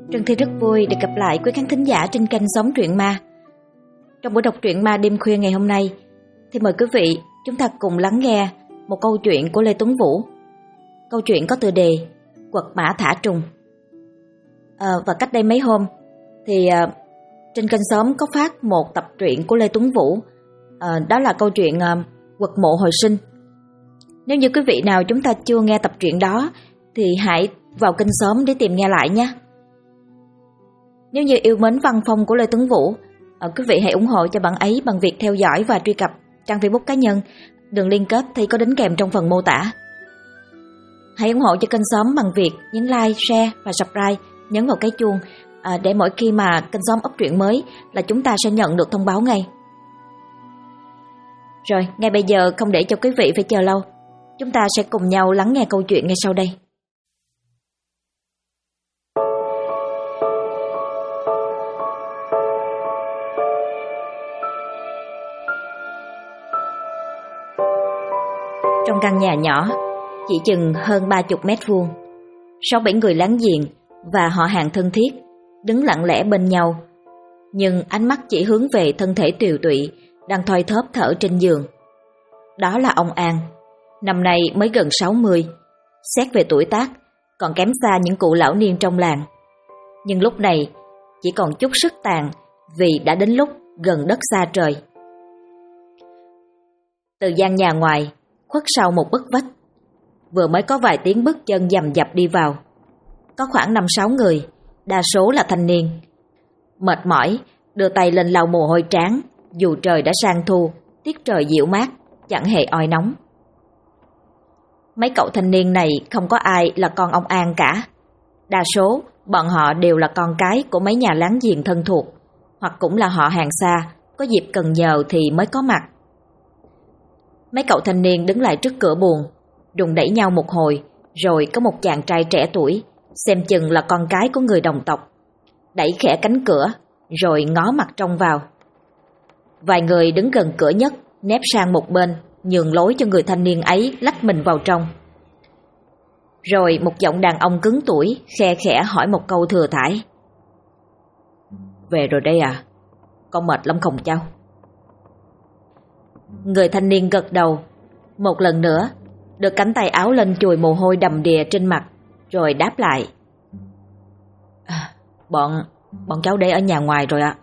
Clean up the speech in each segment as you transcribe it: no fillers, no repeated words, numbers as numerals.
Trân Thi rất vui được gặp lại quý khán thính giả trên kênh Sống Truyện Ma. Trong buổi đọc truyện ma đêm khuya ngày hôm nay, thì mời quý vị chúng ta cùng lắng nghe một câu chuyện của Lê Tuấn Vũ. Câu chuyện có tựa đề Quật Mã Thả Trùng. Và cách đây mấy hôm thì trên kênh Xóm có phát một tập truyện của Lê Tuấn Vũ. Đó là câu chuyện Quật Mộ Hồi Sinh. Nếu như quý vị nào chúng ta chưa nghe tập truyện đó thì hãy vào kênh Xóm để tìm nghe lại nhé. Nếu như yêu mến văn phong của Lê Tuấn Vũ, quý vị hãy ủng hộ cho bạn ấy bằng việc theo dõi và truy cập trang Facebook cá nhân. Đường liên kết thì có đính kèm trong phần mô tả. Hãy ủng hộ cho kênh Xóm bằng việc nhấn like, share và subscribe, nhấn vào cái chuông để mỗi khi mà kênh Xóm up truyện mới là chúng ta sẽ nhận được thông báo ngay. Rồi, ngay bây giờ không để cho quý vị phải chờ lâu, chúng ta sẽ cùng nhau lắng nghe câu chuyện ngay sau đây. Trong căn nhà nhỏ, chỉ chừng hơn 30 mét vuông, 6-7 người láng giềng và họ hàng thân thiết đứng lặng lẽ bên nhau, nhưng ánh mắt chỉ hướng về thân thể tiều tụy đang thoi thóp thở trên giường. Đó là ông An, năm nay mới gần 60, xét về tuổi tác còn kém xa những cụ lão niên trong làng, nhưng lúc này chỉ còn chút sức tàn vì đã đến lúc gần đất xa trời. Từ gian nhà ngoài khuất sau một bức vách, vừa mới có vài tiếng bước chân dầm dập đi vào. Có khoảng 5-6 người, đa số là thanh niên. Mệt mỏi, đưa tay lên lau mồ hôi trán, dù trời đã sang thu, tiết trời dịu mát, chẳng hề oi nóng. Mấy cậu thanh niên này không có ai là con ông An cả. Đa số, bọn họ đều là con cái của mấy nhà láng giềng thân thuộc, hoặc cũng là họ hàng xa, có dịp cần nhờ thì mới có mặt. Mấy cậu thanh niên đứng lại trước cửa buồng, đùng đẩy nhau một hồi, rồi có một chàng trai trẻ tuổi, xem chừng là con cái của người đồng tộc, đẩy khẽ cánh cửa, rồi ngó mặt trong vào. Vài người đứng gần cửa nhất nép sang một bên, nhường lối cho người thanh niên ấy lách mình vào trong. Rồi một giọng đàn ông cứng tuổi khe khẽ hỏi một câu thừa thãi: "Về rồi đây à? Con mệt lắm không cháu?" Người thanh niên gật đầu, một lần nữa đưa cánh tay áo lên chùi mồ hôi đầm đìa trên mặt, rồi đáp lại: Bọn cháu để ở nhà ngoài rồi ạ."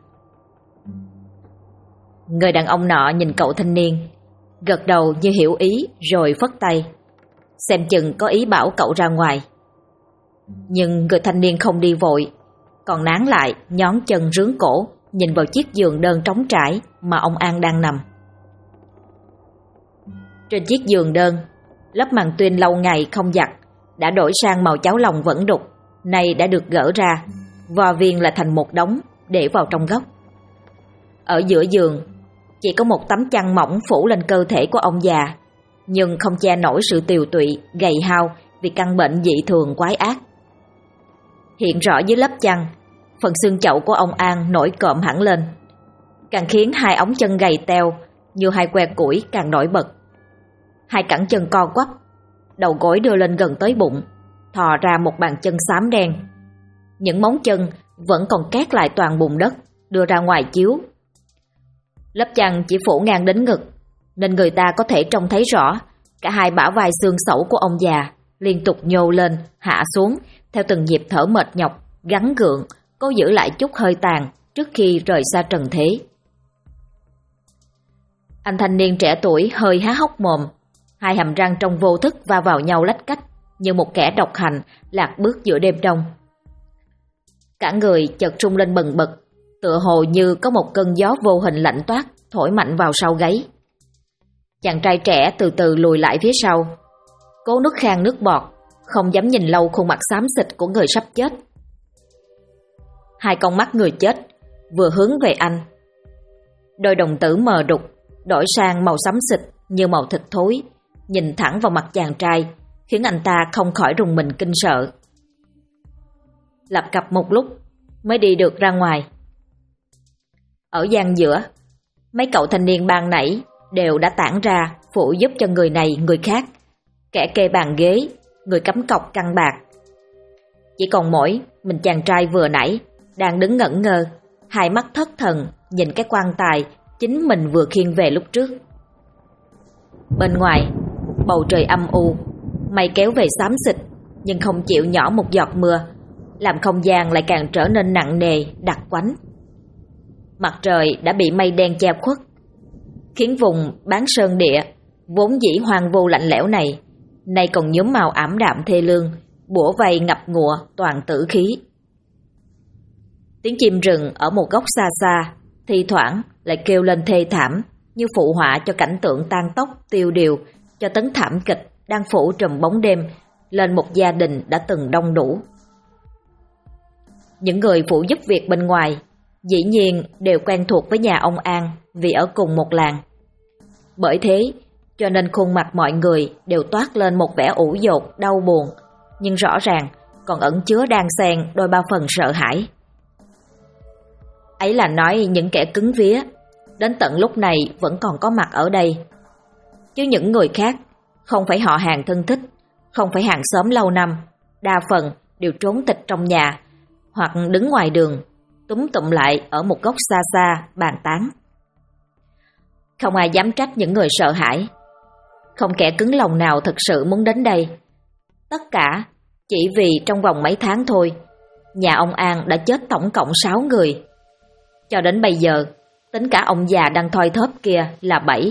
Người đàn ông nọ nhìn cậu thanh niên, gật đầu như hiểu ý rồi phất tay, xem chừng có ý bảo cậu ra ngoài. Nhưng người thanh niên không đi vội, còn nán lại nhón chân rướn cổ nhìn vào chiếc giường đơn trống trải mà ông An đang nằm. Trên chiếc giường đơn, lớp màn tuyên lâu ngày không giặt đã đổi sang màu cháo lòng vẫn đục, nay đã được gỡ ra, vò viên lại thành một đống để vào trong góc. Ở giữa giường chỉ có một tấm chăn mỏng phủ lên cơ thể của ông già, nhưng không che nổi sự tiều tụy, gầy hao vì căn bệnh dị thường quái ác. Hiện rõ dưới lớp chăn, phần xương chậu của ông An nổi cộm hẳn lên, càng khiến hai ống chân gầy teo như hai que củi càng nổi bật. Hai cẳng chân co quắp, đầu gối đưa lên gần tới bụng, thò ra một bàn chân xám đen. Những móng chân vẫn còn két lại toàn bùn đất, đưa ra ngoài chiếu. Lớp chăn chỉ phủ ngang đến ngực, nên người ta có thể trông thấy rõ cả hai bả vai xương xẩu của ông già liên tục nhô lên, hạ xuống theo từng nhịp thở mệt nhọc, gắng gượng, cố giữ lại chút hơi tàn trước khi rời xa trần thế. Anh thanh niên trẻ tuổi hơi há hốc mồm, hai hàm răng trong vô thức va vào nhau lách cách như một kẻ độc hành lạc bước giữa đêm đông. Cả người chợt rung lên bần bật, tựa hồ như có một cơn gió vô hình lạnh toát thổi mạnh vào sau gáy. Chàng trai trẻ từ từ lùi lại phía sau, cố nuốt khan nước bọt, không dám nhìn lâu khuôn mặt xám xịt của người sắp chết. Hai con mắt người chết vừa hướng về anh, đôi đồng tử mờ đục đổi sang màu xám xịt như màu thịt thối, nhìn thẳng vào mặt chàng trai, khiến anh ta không khỏi rùng mình kinh sợ. Lập cập một lúc mới đi được ra ngoài. Ở gian giữa, mấy cậu thanh niên ban nãy đều đã tản ra phụ giúp cho người này người khác, kẻ kê bàn ghế, người cắm cọc căng bạc. Chỉ còn mỗi mình chàng trai vừa nãy đang đứng ngẩn ngơ, hai mắt thất thần nhìn cái quan tài chính mình vừa khiêng về lúc trước. Bên ngoài, bầu trời âm u, mây kéo về xám xịt nhưng không chịu nhỏ một giọt mưa, làm không gian lại càng trở nên nặng nề, đặc quánh. Mặt trời đã bị mây đen che khuất, khiến vùng bán sơn địa vốn dĩ hoang vu lạnh lẽo này nay còn nhuốm màu ảm đạm thê lương, bủa vây ngập ngụa toàn tử khí. Tiếng chim rừng ở một góc xa xa thi thoảng lại kêu lên thê thảm, như phụ họa cho cảnh tượng tan tóc tiêu điều, cho tấn thảm kịch đang phủ trùm bóng đêm lên một gia đình đã từng đông đủ. Những người phụ giúp việc bên ngoài dĩ nhiên đều quen thuộc với nhà ông An vì ở cùng một làng. Bởi thế cho nên khuôn mặt mọi người đều toát lên một vẻ ủ dột, đau buồn, nhưng rõ ràng còn ẩn chứa đan xen đôi ba phần sợ hãi. Ấy là nói những kẻ cứng vía đến tận lúc này vẫn còn có mặt ở đây. Chứ những người khác, không phải họ hàng thân thích, không phải hàng xóm lâu năm, đa phần đều trốn tịch trong nhà hoặc đứng ngoài đường, túm tụm lại ở một góc xa xa bàn tán. Không ai dám trách những người sợ hãi, không kẻ cứng lòng nào thực sự muốn đến đây. Tất cả chỉ vì trong vòng mấy tháng thôi, nhà ông An đã chết tổng cộng 6 người. Cho đến bây giờ, tính cả ông già đang thoi thóp kia là 7.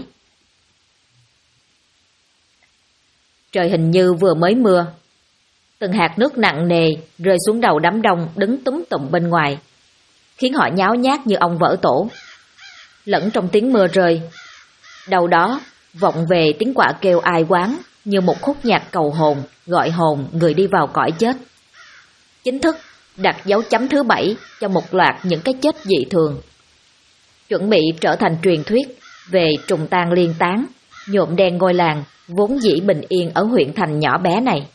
Trời hình như vừa mới mưa. Từng hạt nước nặng nề rơi xuống đầu đám đông đứng túm tụm bên ngoài, khiến họ nháo nhác như ong vỡ tổ. Lẫn trong tiếng mưa rơi, đâu đó vọng về tiếng quạ kêu ai oán như một khúc nhạc cầu hồn, gọi hồn người đi vào cõi chết. Chính thức đặt dấu chấm thứ 7 cho một loạt những cái chết dị thường, chuẩn bị trở thành truyền thuyết về trùng tang liên tán, nhuộm đen ngôi làng vốn dĩ bình yên ở huyện thành nhỏ bé này.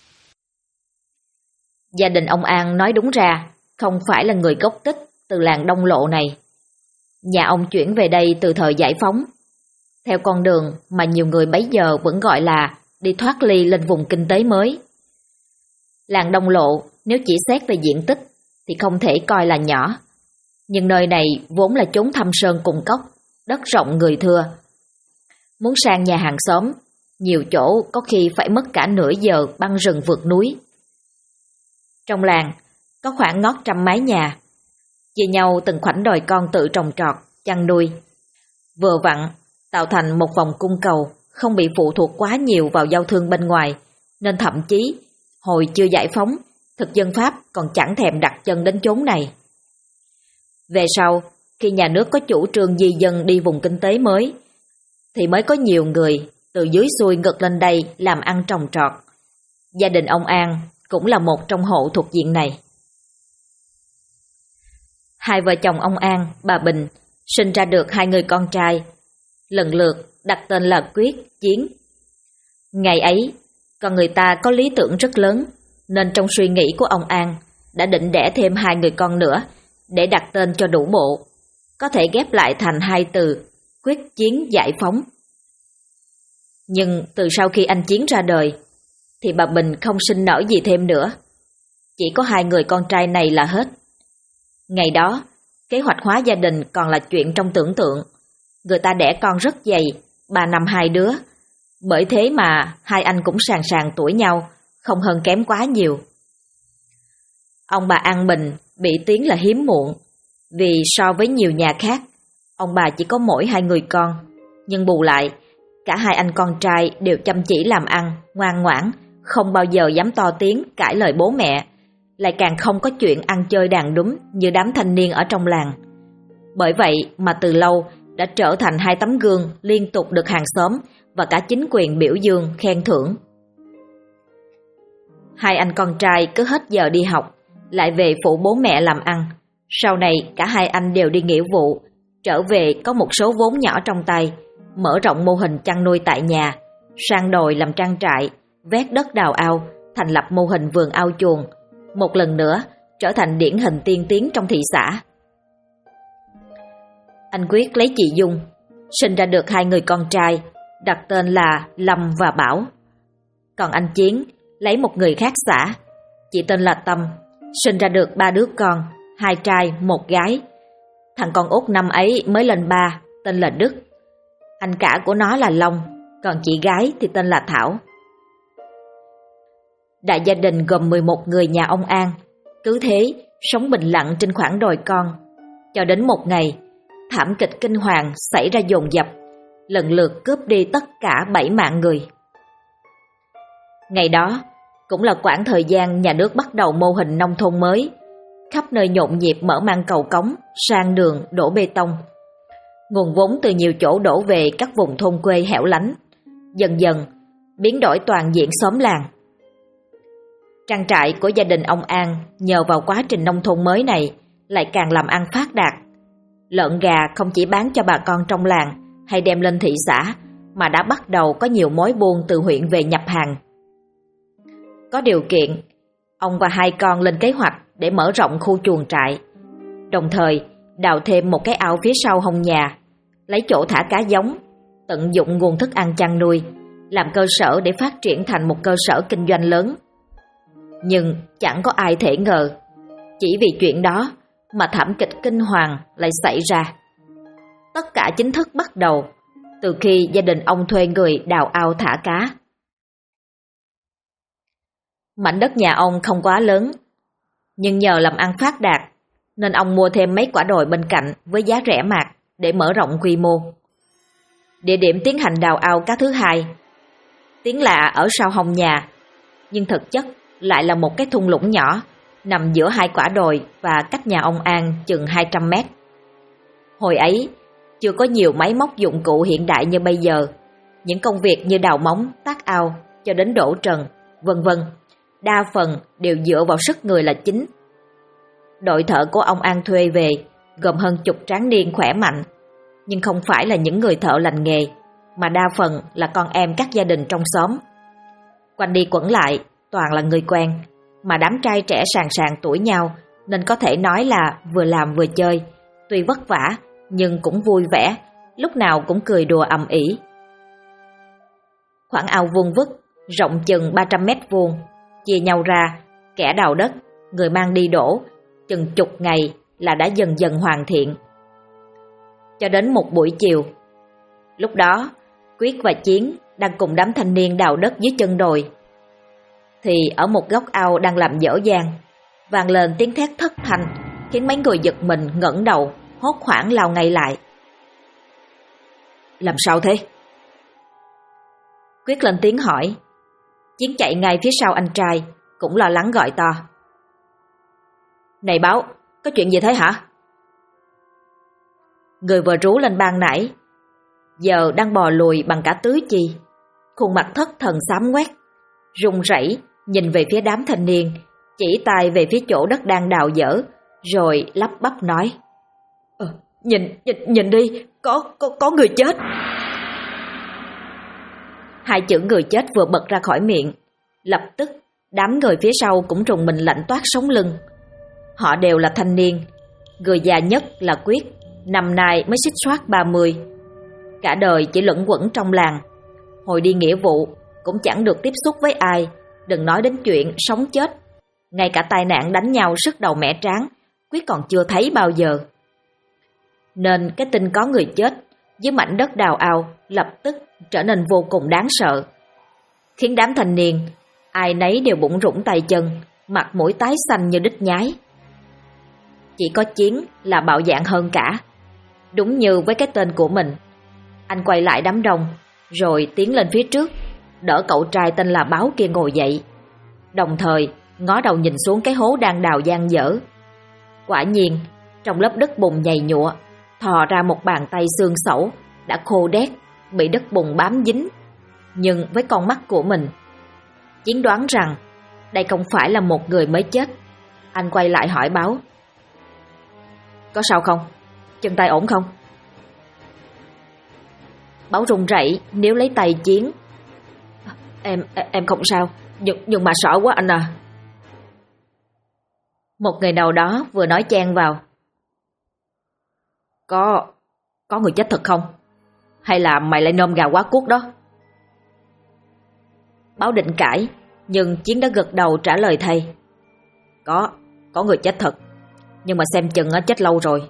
Gia đình ông An nói đúng ra không phải là người gốc tích từ làng Đông Lộ này. Nhà ông chuyển về đây từ thời giải phóng, theo con đường mà nhiều người bấy giờ vẫn gọi là đi thoát ly lên vùng kinh tế mới. Làng Đông Lộ nếu chỉ xét về diện tích thì không thể coi là nhỏ, nhưng nơi này vốn là chốn thâm sơn cùng cốc, đất rộng người thưa. Muốn sang nhà hàng xóm, nhiều chỗ có khi phải mất cả nửa giờ băng rừng vượt núi. Trong làng có khoảng ngót trăm mái nhà, chia nhau từng khoảnh đồi con tự trồng trọt, chăn nuôi. Vừa vặn tạo thành một vòng cung cầu, không bị phụ thuộc quá nhiều vào giao thương bên ngoài, nên thậm chí hồi chưa giải phóng, thực dân Pháp còn chẳng thèm đặt chân đến chốn này. Về sau, khi nhà nước có chủ trương di dân đi vùng kinh tế mới, thì mới có nhiều người từ dưới xuôi ngược lên đây làm ăn trồng trọt. Gia đình ông An cũng là một trong hộ thuộc diện này. Hai vợ chồng ông An, bà Bình sinh ra được 2 người con trai, lần lượt đặt tên là Quyết, Chiến. Ngày ấy, con người ta có lý tưởng rất lớn, nên trong suy nghĩ của ông An đã định đẻ thêm 2 người con nữa để đặt tên cho đủ bộ, có thể ghép lại thành 2 từ Quyết Chiến giải phóng. Nhưng từ sau khi anh Chiến ra đời, thì bà Bình không sinh nở gì thêm nữa. Chỉ có 2 người con trai này là hết. Ngày đó, kế hoạch hóa gia đình còn là chuyện trong tưởng tượng. Người ta đẻ con rất dày, 3 năm 2 đứa. Bởi thế mà 2 anh cũng sàn sàn tuổi nhau, không hơn kém quá nhiều. Ông bà An Bình bị tiếng là hiếm muộn, vì so với nhiều nhà khác, ông bà chỉ có mỗi 2 người con. Nhưng bù lại, cả 2 anh con trai đều chăm chỉ làm ăn, ngoan ngoãn, không bao giờ dám to tiếng cãi lời bố mẹ, lại càng không có chuyện ăn chơi đàn đúm như đám thanh niên ở trong làng. Bởi vậy mà từ lâu đã trở thành 2 tấm gương liên tục được hàng xóm và cả chính quyền biểu dương, khen thưởng. 2 anh con trai cứ hết giờ đi học, lại về phụ bố mẹ làm ăn. Sau này cả 2 anh đều đi nghĩa vụ, trở về có một số vốn nhỏ trong tay, mở rộng mô hình chăn nuôi tại nhà, sang đồi làm trang trại, vét đất đào ao, thành lập mô hình vườn ao chuồng, một lần nữa trở thành điển hình tiên tiến trong thị xã. Anh Quyết lấy chị Dung, sinh ra được 2 người con trai, đặt tên là Lâm và Bảo. Còn anh Chiến lấy một người khác xã, chị tên là Tâm, sinh ra được 3 đứa con, 2 trai, 1 gái. Thằng con út năm ấy mới lên 3, tên là Đức. Anh cả của nó là Long, còn chị gái thì tên là Thảo. Đại gia đình gồm 11 người nhà ông An, cứ thế sống bình lặng trên khoảng đồi con, cho đến một ngày, thảm kịch kinh hoàng xảy ra dồn dập, lần lượt cướp đi tất cả 7 mạng người. Ngày đó cũng là quãng thời gian nhà nước bắt đầu mô hình nông thôn mới, khắp nơi nhộn nhịp mở mang cầu cống, sang đường, đổ bê tông. Nguồn vốn từ nhiều chỗ đổ về các vùng thôn quê hẻo lánh, dần dần biến đổi toàn diện xóm làng. Trang trại của gia đình ông An nhờ vào quá trình nông thôn mới này lại càng làm ăn phát đạt. Lợn gà không chỉ bán cho bà con trong làng hay đem lên thị xã, mà đã bắt đầu có nhiều mối buôn từ huyện về nhập hàng. Có điều kiện, ông và 2 con lên kế hoạch để mở rộng khu chuồng trại, đồng thời đào thêm một cái ao phía sau hông nhà, lấy chỗ thả cá giống, tận dụng nguồn thức ăn chăn nuôi, làm cơ sở để phát triển thành một cơ sở kinh doanh lớn. Nhưng chẳng có ai thể ngờ, chỉ vì chuyện đó mà thảm kịch kinh hoàng lại xảy ra. Tất cả chính thức bắt đầu từ khi gia đình ông thuê người đào ao thả cá. Mảnh đất nhà ông không quá lớn, nhưng nhờ làm ăn phát đạt nên ông mua thêm mấy quả đồi bên cạnh với giá rẻ mạt để mở rộng quy mô. Địa điểm tiến hành đào ao cá thứ hai, tiếng lạ ở sau hông nhà, nhưng thực chất lại là một cái thung lũng nhỏ nằm giữa 2 quả đồi và cách nhà ông An chừng 200 mét. Hồi ấy, chưa có nhiều máy móc dụng cụ hiện đại như bây giờ. Những công việc như đào móng, tác ao cho đến đổ trần, vân vân, đa phần đều dựa vào sức người là chính. Đội thợ của ông An thuê về gồm hơn chục tráng niên khỏe mạnh, nhưng không phải là những người thợ lành nghề, mà đa phần là con em các gia đình trong xóm. Quanh đi quẩn lại toàn là người quen, mà đám trai trẻ sàn sàn tuổi nhau nên có thể nói là vừa làm vừa chơi, tuy vất vả nhưng cũng vui vẻ, lúc nào cũng cười đùa ầm ĩ. Khoảng ao vuông vức, rộng chừng 300 mét vuông, chia nhau ra, kẻ đào đất, người mang đi đổ, chừng chục ngày là đã dần dần hoàn thiện. Cho đến một buổi chiều, lúc đó Quyết và Chiến đang cùng đám thanh niên đào đất dưới chân đồi, thì ở một góc ao đang làm dở dang, vang lên tiếng thét thất thanh, khiến mấy người giật mình ngẩng đầu, hốt hoảng lao ngay lại. Làm sao thế? Quyết lên tiếng hỏi. Chiến chạy ngay phía sau anh trai, cũng lo lắng gọi to. Này Báo, có chuyện gì thế hả? Người vừa rú lên ban nãy giờ đang bò lùi bằng cả tứ chi, khuôn mặt thất thần xám ngoét, run rẩy nhìn về phía đám thanh niên, chỉ tay về phía chỗ đất đang đào dở, rồi lắp bắp nói: Nhìn đi, có người chết. 2 chữ người chết vừa bật ra khỏi miệng, lập tức đám người phía sau cũng rùng mình lạnh toát sống lưng. Họ đều là thanh niên, người già nhất là Quyết, năm nay mới xích xoát 30, cả đời chỉ luẩn quẩn trong làng, hồi đi nghĩa vụ cũng chẳng được tiếp xúc với ai, đừng nói đến chuyện sống chết. Ngay cả tai nạn đánh nhau sứt đầu mẻ trán, Quyết còn chưa thấy bao giờ. Nên cái tin có người chết dưới mảnh đất đào ao lập tức trở nên vô cùng đáng sợ, khiến đám thanh niên ai nấy đều bủn rủn tay chân, mặt mũi tái xanh như đít nhái. Chỉ có Chiến là bạo dạn hơn cả. Đúng như với cái tên của mình, anh quay lại đám đông rồi tiến lên phía trước, đỡ cậu trai tên là Báo kia ngồi dậy, đồng thời ngó đầu nhìn xuống cái hố đang đào dang dở. Quả nhiên trong lớp đất bùn nhầy nhụa thò ra một bàn tay xương xẩu đã khô đét, bị đất bùn bám dính. Nhưng với con mắt của mình, Chiến đoán rằng đây không phải là một người mới chết. Anh quay lại hỏi Báo: Có sao không? Chân tay ổn không? Báo run rẩy níu lấy tay Chiến. Em không sao, nhưng mà sợ quá anh à. Một người nào đó vừa nói chen vào: Có người chết thật không? Hay là mày lại nôm gà quá cuốc đó? Báo định cãi, nhưng Chiến đã gật đầu trả lời thay: có người chết thật, nhưng mà xem chừng chết lâu rồi.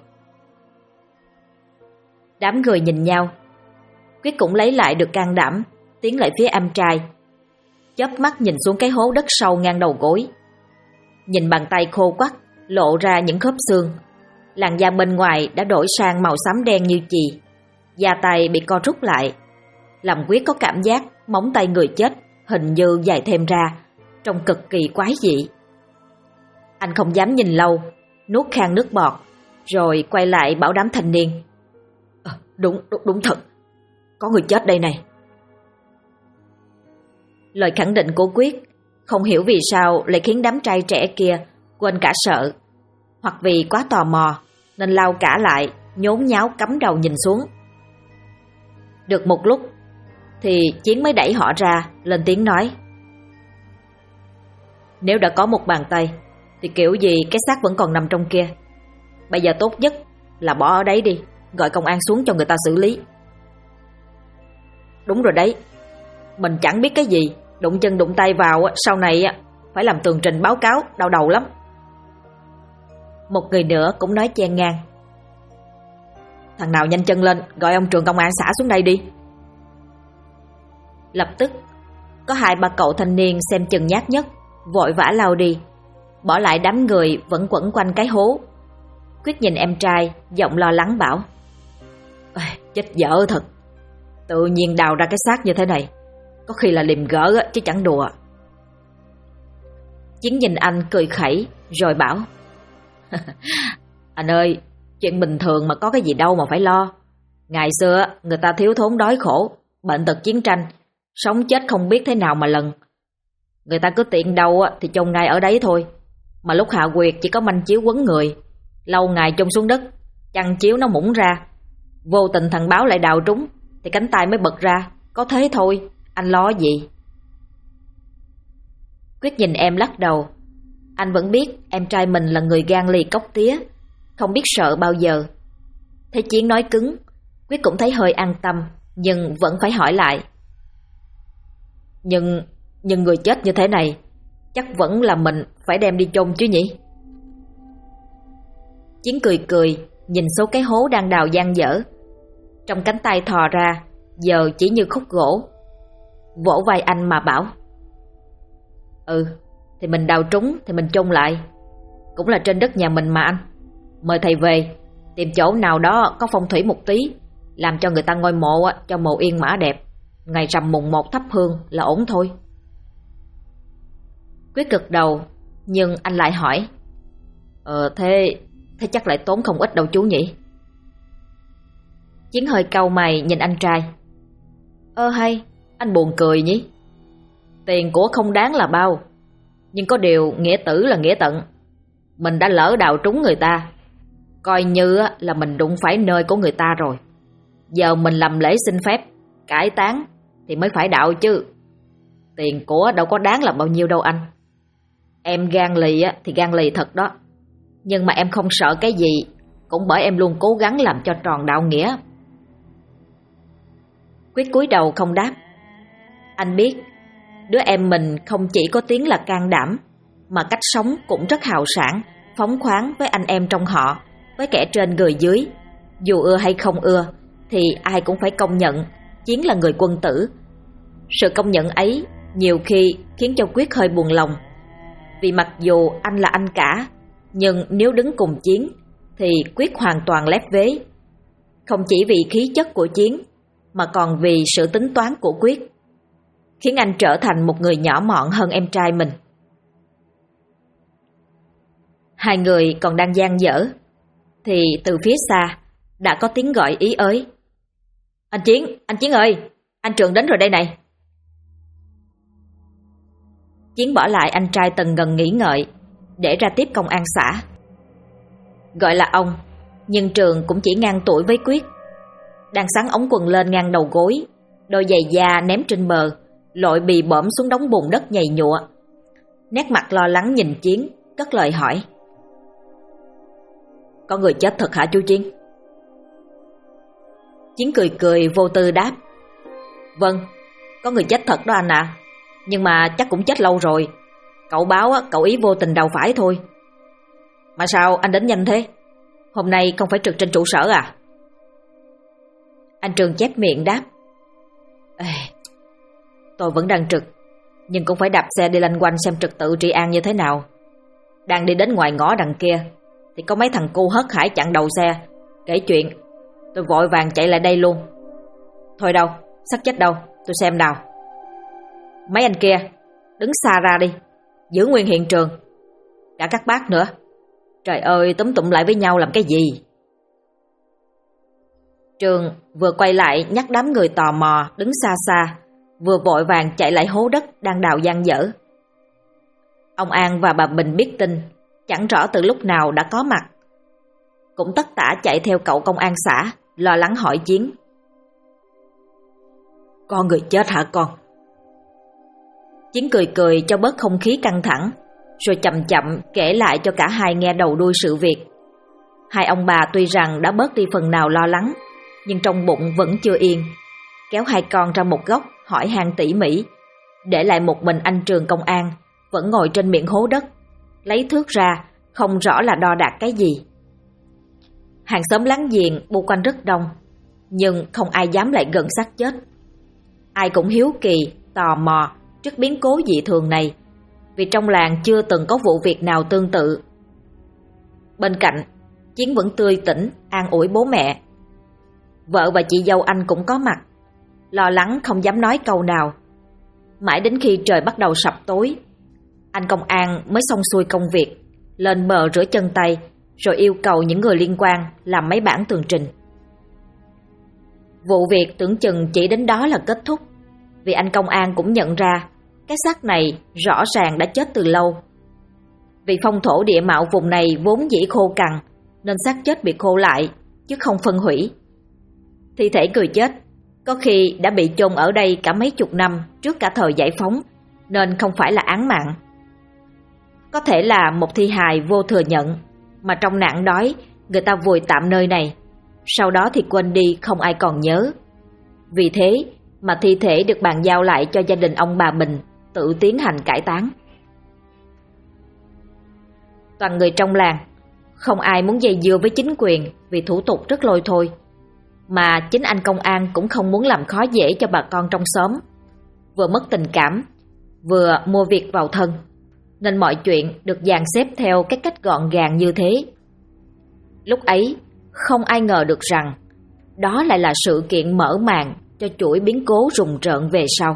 Đám người nhìn nhau. Quyết cũng lấy lại được can đảm, tiến lại phía em trai, chớp mắt nhìn xuống cái hố đất sâu ngang đầu gối. Nhìn bàn tay khô quắt, lộ ra những khớp xương. Làn da bên ngoài đã đổi sang màu xám đen như chì, da tay bị co rút lại. Làm Quyết có cảm giác móng tay người chết hình như dài thêm ra, trông cực kỳ quái dị. Anh không dám nhìn lâu, nuốt khan nước bọt, rồi quay lại bảo đám thanh niên: Đúng thật, có người chết đây này. Lời khẳng định của Quyết không hiểu vì sao lại khiến đám trai trẻ kia quên cả sợ, hoặc vì quá tò mò nên lao cả lại, nhốn nháo cắm đầu nhìn xuống. Được một lúc thì Chiến mới đẩy họ ra, lên tiếng nói: Nếu đã có một bàn tay thì kiểu gì cái xác vẫn còn nằm trong kia. Bây giờ tốt nhất là bỏ ở đấy đi, gọi công an xuống cho người ta xử lý. Đúng rồi đấy, mình chẳng biết cái gì, đụng chân đụng tay vào sau này phải làm tường trình báo cáo, đau đầu lắm. Một người nữa cũng nói chen ngang: Thằng nào nhanh chân lên, gọi ông trưởng công an xã xuống đây đi. Lập tức có 2-3 cậu thanh niên xem chừng nhát nhất vội vã lao đi, bỏ lại đám người vẫn quẩn quanh cái hố. Quyết nhìn em trai, giọng lo lắng bảo: Chết dở thật, tự nhiên đào ra cái xác như thế này, có khi là liềm gỡ chứ chẳng đùa. Chiến nhìn anh cười khẩy rồi bảo: Anh ơi, chuyện bình thường mà có cái gì đâu mà phải lo. Ngày xưa người ta thiếu thốn đói khổ, bệnh tật chiến tranh, sống chết không biết thế nào mà lần. Người ta cứ tiện đâu thì chôn ngay ở đấy thôi. Mà lúc hạ quyệt chỉ có manh chiếu quấn người, lâu ngày chôn xuống đất, chăn chiếu nó mũng ra, vô tình thằng báo lại đào trúng thì cánh tay mới bật ra, có thế thôi, anh lo gì. Quyết nhìn em lắc đầu. Anh vẫn biết em trai mình là người gan lì cóc tía, không biết sợ bao giờ. Thấy Chiến nói cứng, Quyết cũng thấy hơi an tâm, nhưng vẫn phải hỏi lại: Nhưng người chết như thế này chắc vẫn là mình phải đem đi chôn chứ nhỉ? Chiến cười cười, nhìn số cái hố đang đào dang dở. Trong cánh tay thò ra giờ chỉ như khúc gỗ. Vỗ vai anh mà bảo: Thì mình đào trúng thì mình chôn lại, cũng là trên đất nhà mình mà anh. Mời thầy về, tìm chỗ nào đó có phong thủy một tí, làm cho người ta ngôi mộ cho mồ yên mã đẹp, ngày rằm mùng 1 thắp hương là ổn thôi. Quyết gật đầu, nhưng anh lại hỏi: Thế chắc lại tốn không ít đâu chú nhỉ? Chiến hơi cau mày nhìn anh trai: Hay, anh buồn cười nhỉ? Tiền của không đáng là bao, nhưng có điều nghĩa tử là nghĩa tận. Mình đã lỡ đào trúng người ta, coi như là mình đụng phải nơi của người ta rồi. Giờ mình làm lễ xin phép, cải táng thì mới phải đạo chứ. Tiền của đâu có đáng là bao nhiêu đâu anh. Em gan lì thì gan lì thật đó, nhưng mà em không sợ cái gì, cũng bởi em luôn cố gắng làm cho tròn đạo nghĩa. Quyết cúi đầu không đáp. Anh biết đứa em mình không chỉ có tiếng là can đảm, mà cách sống cũng rất hào sảng, phóng khoáng với anh em trong họ, với kẻ trên người dưới. Dù ưa hay không ưa thì ai cũng phải công nhận Chiến là người quân tử. Sự công nhận ấy nhiều khi khiến cho Quyết hơi buồn lòng. Vì mặc dù anh là anh cả, nhưng nếu đứng cùng Chiến thì Quyết hoàn toàn lép vế. Không chỉ vì khí chất của Chiến, mà còn vì sự tính toán của Quyết, khiến anh trở thành một người nhỏ mọn hơn em trai mình. Hai người còn đang dang dở thì từ phía xa đã có tiếng gọi ý ới: Anh Chiến ơi, anh Trường đến rồi đây này. Chiến bỏ lại anh trai tần ngần nghĩ ngợi để ra tiếp công an xã. Gọi là ông, nhưng Trường cũng chỉ ngang tuổi với Quyết. Đang xắn ống quần lên ngang đầu gối, đôi giày da ném trên bờ, lội bì bõm xuống đống bùn đất nhầy nhụa. Nét mặt lo lắng nhìn Chiến, cất lời hỏi: Có người chết thật hả chú Chiến? Chiến cười cười vô tư đáp: Vâng, có người chết thật đó anh ạ. Nhưng mà chắc cũng chết lâu rồi. Cậu báo cậu ý vô tình đào phải thôi. Mà sao anh đến nhanh thế? Hôm nay không phải trực trên trụ sở à? Anh Trường chép miệng đáp. Tôi vẫn đang trực, nhưng cũng phải đạp xe đi lanh quanh xem trật tự trị an như thế nào. Đang đi đến ngoài ngõ đằng kia thì có mấy thằng cu hớt hải chặn đầu xe kể chuyện. Tôi vội vàng chạy lại đây luôn. Thôi đâu, xác chết đâu, tôi xem nào. Mấy anh kia, đứng xa ra đi, giữ nguyên hiện trường. Cả các bác nữa. Trời ơi, túm tụm lại với nhau làm cái gì? Trường vừa quay lại nhắc đám người tò mò đứng xa xa, vừa vội vàng chạy lại hố đất đang đào dang dở. Ông An và bà Bình biết tin, chẳng rõ từ lúc nào đã có mặt. Cũng tất tả chạy theo cậu công an xã, lo lắng hỏi Chiến. Con người chết hả con? Chiến cười cười cho bớt không khí căng thẳng, rồi chậm chậm kể lại cho cả hai nghe đầu đuôi sự việc. Hai ông bà tuy rằng đã bớt đi phần nào lo lắng, nhưng trong bụng vẫn chưa yên, kéo hai con ra một góc hỏi han tỉ mỉ, để lại một mình anh Trường công an vẫn ngồi trên miệng hố đất, lấy thước ra không rõ là đo đạc cái gì. Hàng xóm láng giềng bu quanh rất đông, nhưng không ai dám lại gần xác chết. Ai cũng hiếu kỳ, tò mò trước biến cố dị thường này, vì trong làng chưa từng có vụ việc nào tương tự. Bên cạnh, Chiến vẫn tươi tỉnh an ủi bố mẹ. Vợ và chị dâu anh cũng có mặt, lo lắng không dám nói câu nào. Mãi đến khi trời bắt đầu sập tối, anh công an mới xong xuôi công việc, lên bờ rửa chân tay, rồi yêu cầu những người liên quan làm mấy bản tường trình. Vụ việc tưởng chừng chỉ đến đó là kết thúc, vì anh công an cũng nhận ra cái xác này rõ ràng đã chết từ lâu. Vì phong thổ địa mạo vùng này vốn dĩ khô cằn, nên xác chết bị khô lại, chứ không phân hủy. Thi thể người chết có khi đã bị chôn ở đây cả mấy chục năm trước cả thời giải phóng, nên không phải là án mạng. Có thể là một thi hài vô thừa nhận, mà trong nạn đói người ta vùi tạm nơi này, sau đó thì quên đi không ai còn nhớ. Vì thế mà thi thể được bàn giao lại cho gia đình ông bà Bình tự tiến hành cải táng. Toàn người trong làng, không ai muốn dây dưa với chính quyền vì thủ tục rất lôi thôi, mà chính anh công an cũng không muốn làm khó dễ cho bà con trong xóm. Vừa mất tình cảm, vừa mua việc vào thân, nên mọi chuyện được dàn xếp theo cái cách gọn gàng như thế. Lúc ấy, không ai ngờ được rằng đó lại là sự kiện mở màn cho chuỗi biến cố rùng rợn về sau.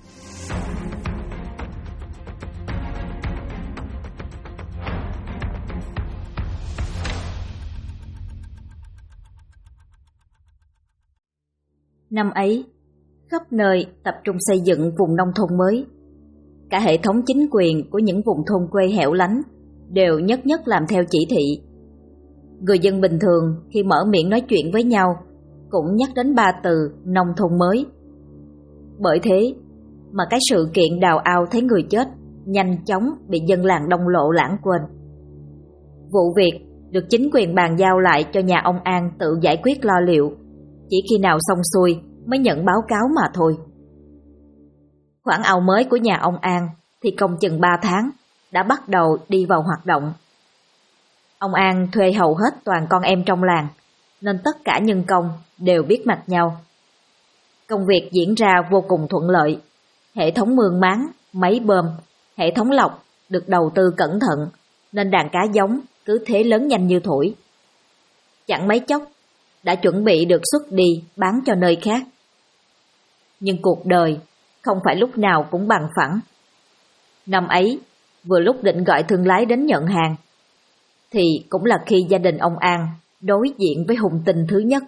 Năm ấy, khắp nơi tập trung xây dựng vùng nông thôn mới. Cả hệ thống chính quyền của những vùng thôn quê hẻo lánh đều nhất nhất làm theo chỉ thị. Người dân bình thường khi mở miệng nói chuyện với nhau cũng nhắc đến ba từ nông thôn mới. Bởi thế mà cái sự kiện đào ao thấy người chết nhanh chóng bị dân làng đông lộ lãng quên. Vụ việc được chính quyền bàn giao lại cho nhà ông An tự giải quyết lo liệu, chỉ khi nào xong xuôi mới nhận báo cáo mà thôi. Khoản ao mới của nhà ông An thì công chừng 3 tháng đã bắt đầu đi vào hoạt động. Ông An thuê hầu hết toàn con em trong làng, nên tất cả nhân công đều biết mặt nhau. Công việc diễn ra vô cùng thuận lợi. Hệ thống mương máng, máy bơm, hệ thống lọc được đầu tư cẩn thận, nên đàn cá giống cứ thế lớn nhanh như thổi. Chẳng mấy chốc đã chuẩn bị được xuất đi bán cho nơi khác. Nhưng cuộc đời không phải lúc nào cũng bằng phẳng. Năm ấy, vừa lúc định gọi thương lái đến nhận hàng, thì cũng là khi gia đình ông An đối diện với hung tin thứ nhất.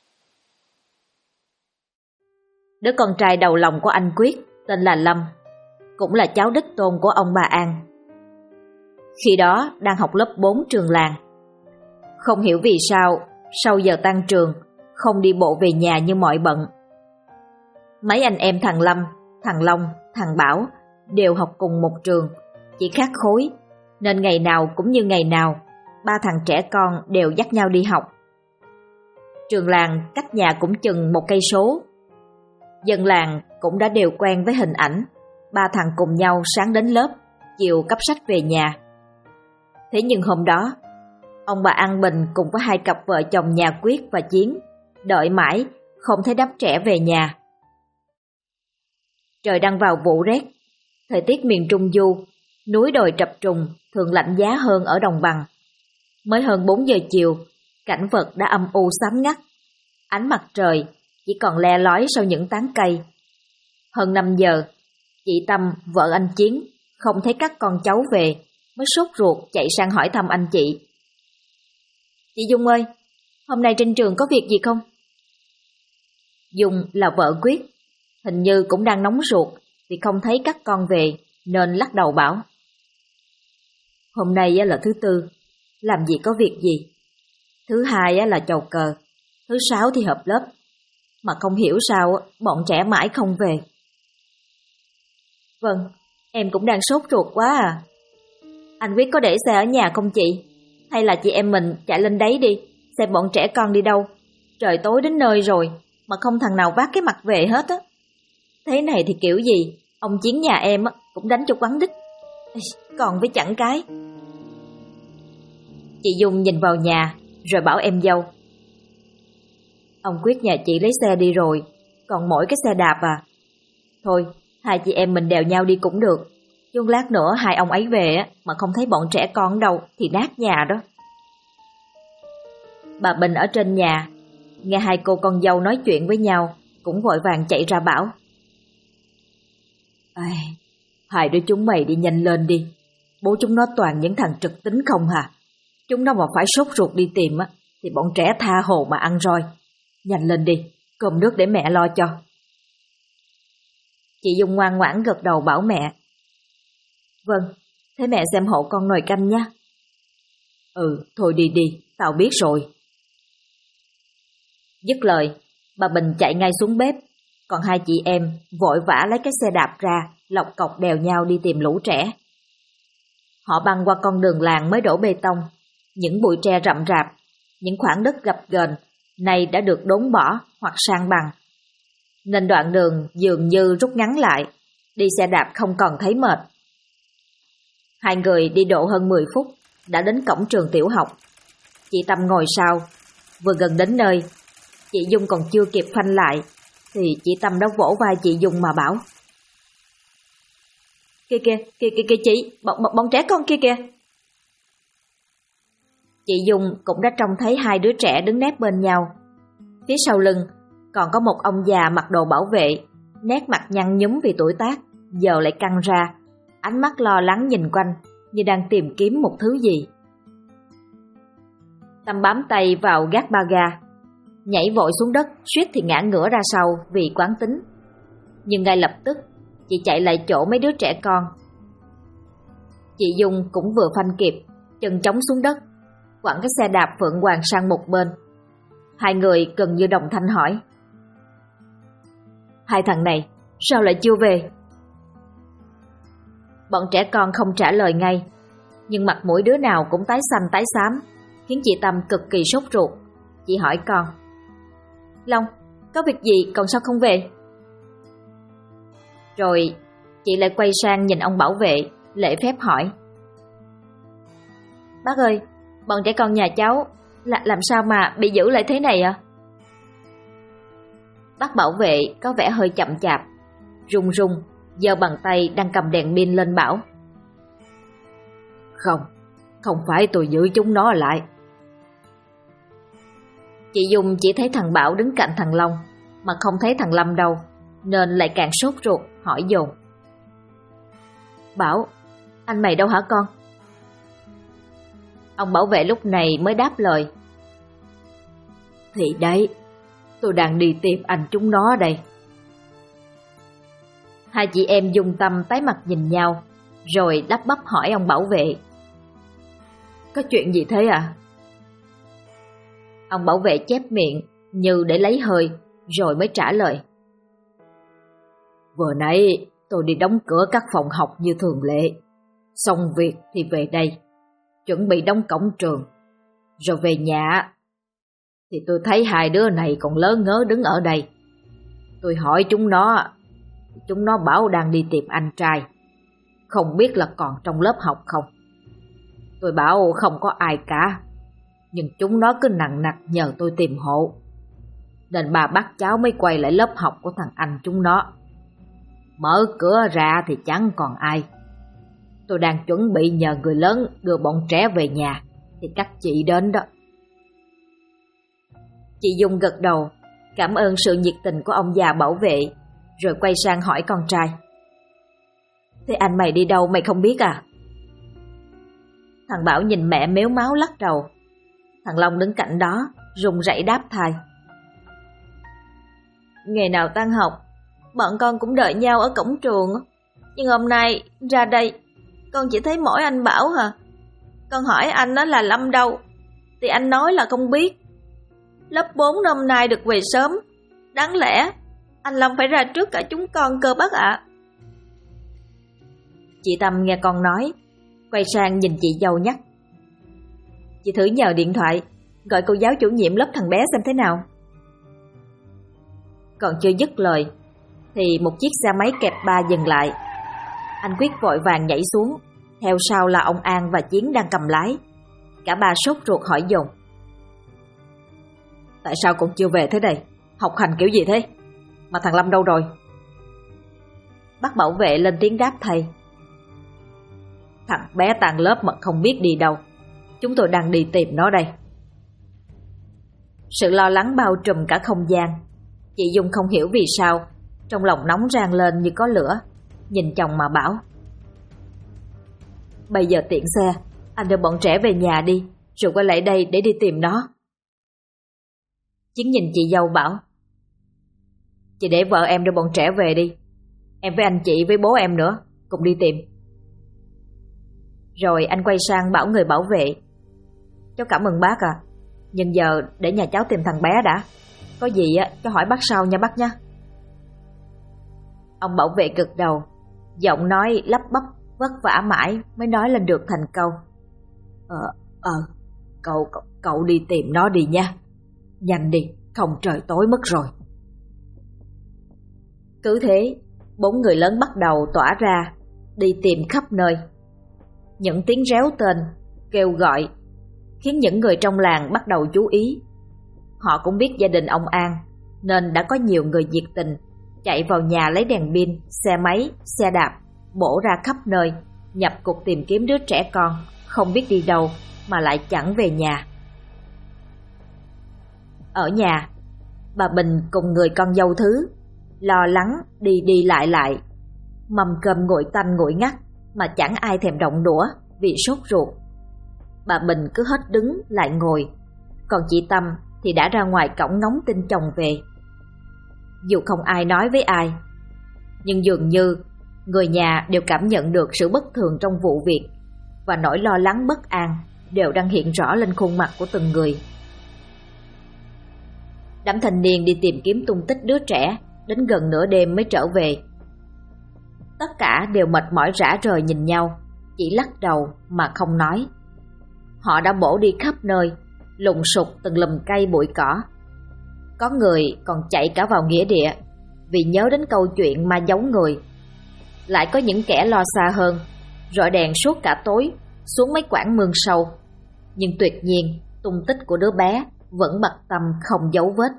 Đứa con trai đầu lòng của anh Quyết tên là Lâm, cũng là cháu đích tôn của ông bà An. Khi đó đang học lớp 4 trường làng. Không hiểu vì sao sau giờ tan trường không đi bộ về nhà như mọi bận. Mấy anh em thằng Lâm, thằng Long, thằng Bảo đều học cùng một trường, chỉ khác khối, nên ngày nào cũng như ngày nào, ba thằng trẻ con đều dắt nhau đi học. Trường làng cách nhà cũng chừng 1 cây số. Dân làng cũng đã đều quen với hình ảnh ba thằng cùng nhau sáng đến lớp, chiều cắp sách về nhà. Thế nhưng hôm đó, Ông bà An Bình cùng với hai cặp vợ chồng nhà Quyết và Chiến đợi mãi không thấy đám trẻ về nhà. Trời đang vào vụ rét, thời tiết miền Trung Du, núi đồi trập trùng thường lạnh giá hơn ở đồng bằng. Mới hơn 4 giờ chiều, cảnh vật đã âm u xám ngắt, ánh mặt trời chỉ còn le lói sau những tán cây. Hơn 5 giờ, chị Tâm, vợ anh Chiến, không thấy các con cháu về, mới sốt ruột chạy sang hỏi thăm anh chị. Chị Dung ơi, hôm nay trên trường có việc gì không? Dung là vợ Quyết, hình như cũng đang nóng ruột vì không thấy các con về nên lắc đầu bảo. Hôm nay là thứ Tư, làm gì có việc gì. Thứ Hai là chầu cờ, thứ Sáu thì họp lớp, mà không hiểu sao bọn trẻ mãi không về. Vâng, em cũng đang sốt ruột quá à. Anh Quyết có để xe ở nhà không chị? Hay là chị em mình chạy lên đấy đi, xem bọn trẻ con đi đâu. Trời tối đến nơi rồi, mà không thằng nào vác cái mặt về hết á. Thế này thì kiểu gì, ông Chiến nhà em cũng đánh cho quắn đít. Còn với chẳng cái. Chị Dung nhìn vào nhà, rồi bảo em dâu. Ông Quyết nhà chị lấy xe đi rồi, còn mỗi cái xe đạp à. Thôi, hai chị em mình đèo nhau đi cũng được. Chứ lát nữa hai ông ấy về mà không thấy bọn trẻ con đâu thì nát nhà đó. Bà Bình ở trên nhà, nghe hai cô con dâu nói chuyện với nhau, cũng vội vàng chạy ra bảo. Hai đứa chúng mày đi nhanh lên đi. Bố chúng nó toàn những thằng trực tính không hả? Chúng nó mà phải sốt ruột đi tìm thì bọn trẻ tha hồ mà ăn roi. Nhanh lên đi, cơm nước để mẹ lo cho. Chị Dung ngoan ngoãn gật đầu bảo mẹ. Vâng, thế mẹ xem hộ con nồi canh nhé. Thôi đi đi, tao biết rồi. Dứt lời, bà Bình chạy ngay xuống bếp, còn hai chị em vội vã lấy cái xe đạp ra, lọc cọc đèo nhau đi tìm lũ trẻ. Họ băng qua con đường làng mới đổ bê tông, những bụi tre rậm rạp, những khoảng đất gập ghềnh nay đã được đốn bỏ hoặc san bằng, nên đoạn đường dường như rút ngắn lại, đi xe đạp không còn thấy mệt. Hai người đi độ hơn 10 phút đã đến cổng trường tiểu học. Chị Tâm ngồi sau, vừa gần đến nơi, chị Dung còn chưa kịp phanh lại thì chị Tâm đã vỗ vai chị Dung mà bảo. Kìa chị, bọn trẻ con kia kìa. Chị Dung cũng đã trông thấy hai đứa trẻ đứng nép bên nhau. Phía sau lưng còn có một ông già mặc đồ bảo vệ, nét mặt nhăn nhúm vì tuổi tác, giờ lại căng ra, ánh mắt lo lắng nhìn quanh như đang tìm kiếm một thứ gì. Tâm bám tay vào gác ba ga, nhảy vội xuống đất, suýt thì ngã ngửa ra sau vì quán tính. Nhưng ngay lập tức chị chạy lại chỗ mấy đứa trẻ con. Chị Dung cũng vừa phanh kịp, chân chống xuống đất, quẳng cái xe đạp Phượng Hoàng sang một bên. Hai người gần như đồng thanh hỏi. Hai thằng này sao lại chưa về? Bọn trẻ con không trả lời ngay, nhưng mặt mũi đứa nào cũng tái xanh tái xám, khiến chị Tâm cực kỳ sốt ruột. Chị hỏi con. Long, có việc gì còn sao không về? Rồi chị lại quay sang nhìn ông bảo vệ, lễ phép hỏi. Bác ơi, bọn trẻ con nhà cháu làm sao mà bị giữ lại thế này ạ? Bác bảo vệ có vẻ hơi chậm chạp, run run, giơ bàn tay đang cầm đèn pin lên bảo. Không phải tôi giữ chúng nó lại. Chị Dung chỉ thấy thằng Bảo đứng cạnh thằng Long, mà không thấy thằng Lâm đâu, nên lại càng sốt ruột, hỏi dồn. Bảo, anh mày đâu hả con? Ông bảo vệ lúc này mới đáp lời. Thì đấy, tôi đang đi tìm anh chúng nó đây. Hai chị em Dung Tâm tái mặt nhìn nhau, rồi đắp bắp hỏi ông bảo vệ. Có chuyện gì thế à? Ông bảo vệ chép miệng như để lấy hơi, rồi mới trả lời. Vừa nãy tôi đi đóng cửa các phòng học như thường lệ, xong việc thì về đây, chuẩn bị đóng cổng trường. Rồi về nhà thì tôi thấy hai đứa này còn lớn ngớ đứng ở đây. Tôi hỏi chúng nó bảo đang đi tìm anh trai, không biết là còn trong lớp học không. Tôi bảo không có ai cả, nhưng chúng nó cứ nằng nặc nhờ tôi tìm hộ. Nên bà bắt cháu mới quay lại lớp học của thằng anh chúng nó. Mở cửa ra thì chẳng còn ai. Tôi đang chuẩn bị nhờ người lớn đưa bọn trẻ về nhà thì các chị đến đó. Chị Dung gật đầu, cảm ơn sự nhiệt tình của ông già bảo vệ, rồi quay sang hỏi con trai. Thế anh mày đi đâu mày không biết à? Thằng Bảo nhìn mẹ mếu máo lắc đầu. Thằng Long đứng cạnh đó, run rẩy đáp thay. Ngày nào tan học, bọn con cũng đợi nhau ở cổng trường. Nhưng hôm nay ra đây, con chỉ thấy mỗi anh Bảo hả? Con hỏi anh đó là Lâm đâu, thì anh nói là không biết. Lớp 4 năm nay được về sớm, đáng lẽ anh Lâm phải ra trước cả chúng con cơ bác ạ. Chị Tâm nghe con nói, quay sang nhìn chị dâu nhắc. Chị thử nhờ điện thoại gọi cô giáo chủ nhiệm lớp thằng bé xem thế nào. Còn chưa dứt lời thì một chiếc xe máy kẹp ba dừng lại. Anh Quyết vội vàng nhảy xuống, theo sau là ông An và Chiến đang cầm lái. Cả ba sốt ruột hỏi dồn. Tại sao con chưa về thế này? Học hành kiểu gì thế? Mà thằng Lâm đâu rồi? Bác bảo vệ lên tiếng đáp thầy. Thằng bé tàn lớp mà không biết đi đâu. Chúng tôi đang đi tìm nó đây. Sự lo lắng bao trùm cả không gian. Chị Dung không hiểu vì sao, trong lòng nóng rang lên như có lửa. Nhìn chồng mà bảo. Bây giờ tiện xe, anh đưa bọn trẻ về nhà đi, rồi quay lại đây để đi tìm nó. Chiến nhìn chị dâu bảo. Chị để vợ em đưa bọn trẻ về đi. Em với anh chị với bố em nữa cùng đi tìm. Rồi anh quay sang bảo người bảo vệ. Cháu cảm ơn bác à, nhưng giờ để nhà cháu tìm thằng bé đã. Có gì á cháu hỏi bác sau nha bác nhé. Ông bảo vệ gật đầu, giọng nói lắp bắp vất vả mãi mới nói lên được thành câu. Cậu đi tìm nó đi nha. Nhanh đi, không trời tối mất rồi. Cứ thế, 4 người lớn bắt đầu tỏa ra, đi tìm khắp nơi. Những tiếng réo tên, kêu gọi khiến những người trong làng bắt đầu chú ý. Họ cũng biết gia đình ông An, nên đã có nhiều người nhiệt tình chạy vào nhà lấy đèn pin, xe máy, xe đạp, bổ ra khắp nơi, nhập cuộc tìm kiếm đứa trẻ con không biết đi đâu mà lại chẳng về nhà. Ở nhà, bà Bình cùng người con dâu Thứ lo lắng đi đi lại, mâm cơm nguội tanh nguội ngắt mà chẳng ai thèm động đũa vì sốt ruột. Bà Bình cứ hết đứng lại ngồi, còn chị Tâm thì đã ra ngoài cổng ngóng tin chồng về. Dù không ai nói với ai, nhưng dường như người nhà đều cảm nhận được sự bất thường trong vụ việc, và nỗi lo lắng bất an đều đang hiện rõ lên khuôn mặt của từng người. Đám thanh niên đi tìm kiếm tung tích đứa trẻ đến gần nửa đêm mới trở về. Tất cả đều mệt mỏi rã rời nhìn nhau, chỉ lắc đầu mà không nói. Họ đã bổ đi khắp nơi, lùng sục từng lùm cây bụi cỏ. Có người còn chạy cả vào nghĩa địa vì nhớ đến câu chuyện ma giấu người. Lại có những kẻ lo xa hơn, rọi đèn suốt cả tối xuống mấy quãng mương sâu. Nhưng tuyệt nhiên tung tích của đứa bé vẫn bặt tăm không dấu vết.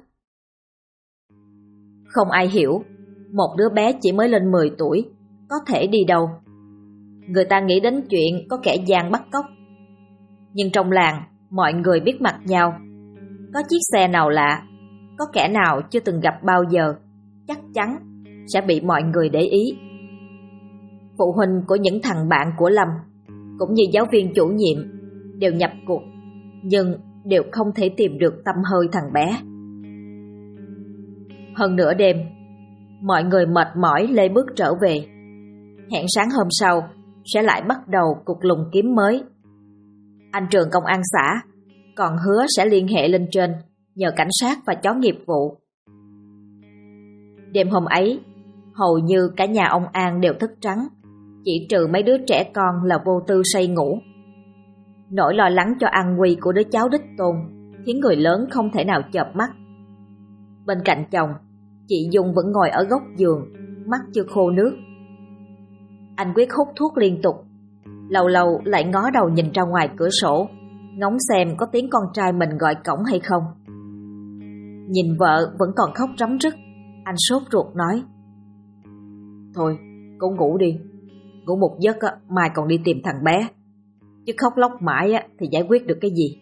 Không ai hiểu một đứa bé chỉ mới lên 10 tuổi có thể đi đâu. Người ta nghĩ đến chuyện có kẻ gian bắt cóc. Nhưng trong làng mọi người biết mặt nhau. Có chiếc xe nào lạ, có kẻ nào chưa từng gặp bao giờ, chắc chắn sẽ bị mọi người để ý. Phụ huynh của những thằng bạn của Lâm cũng như giáo viên chủ nhiệm đều nhập cuộc, nhưng đều không thể tìm được tăm hơi thằng bé. Hơn nửa đêm, mọi người mệt mỏi lê bước trở về. Hẹn sáng hôm sau sẽ lại bắt đầu cuộc lùng kiếm mới. Anh trưởng công an xã còn hứa sẽ liên hệ lên trên nhờ cảnh sát và chó nghiệp vụ. Đêm hôm ấy, hầu như cả nhà ông An đều thức trắng, chỉ trừ mấy đứa trẻ con là vô tư say ngủ. Nỗi lo lắng cho an nguy của đứa cháu đích tôn khiến người lớn không thể nào chợp mắt. Bên cạnh chồng, chị Dung vẫn ngồi ở góc giường, mắt chưa khô nước. Anh Quyết hút thuốc liên tục, lâu lâu lại ngó đầu nhìn ra ngoài cửa sổ, ngóng xem có tiếng con trai mình gọi cổng hay không. Nhìn vợ vẫn còn khóc rắm rứt, anh sốt ruột nói: "Thôi, cô ngủ đi. Ngủ một giấc mai còn đi tìm thằng bé. Chứ khóc lóc mãi thì giải quyết được cái gì?"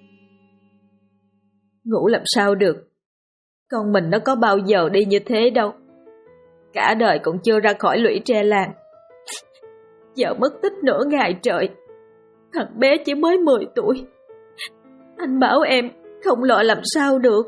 "Ngủ làm sao được. Con mình nó có bao giờ đi như thế đâu. Cả đời cũng chưa ra khỏi lũy tre làng. Giờ mất tích nửa ngày trời. Thằng bé chỉ mới 10 tuổi. Anh bảo em không lo làm sao được."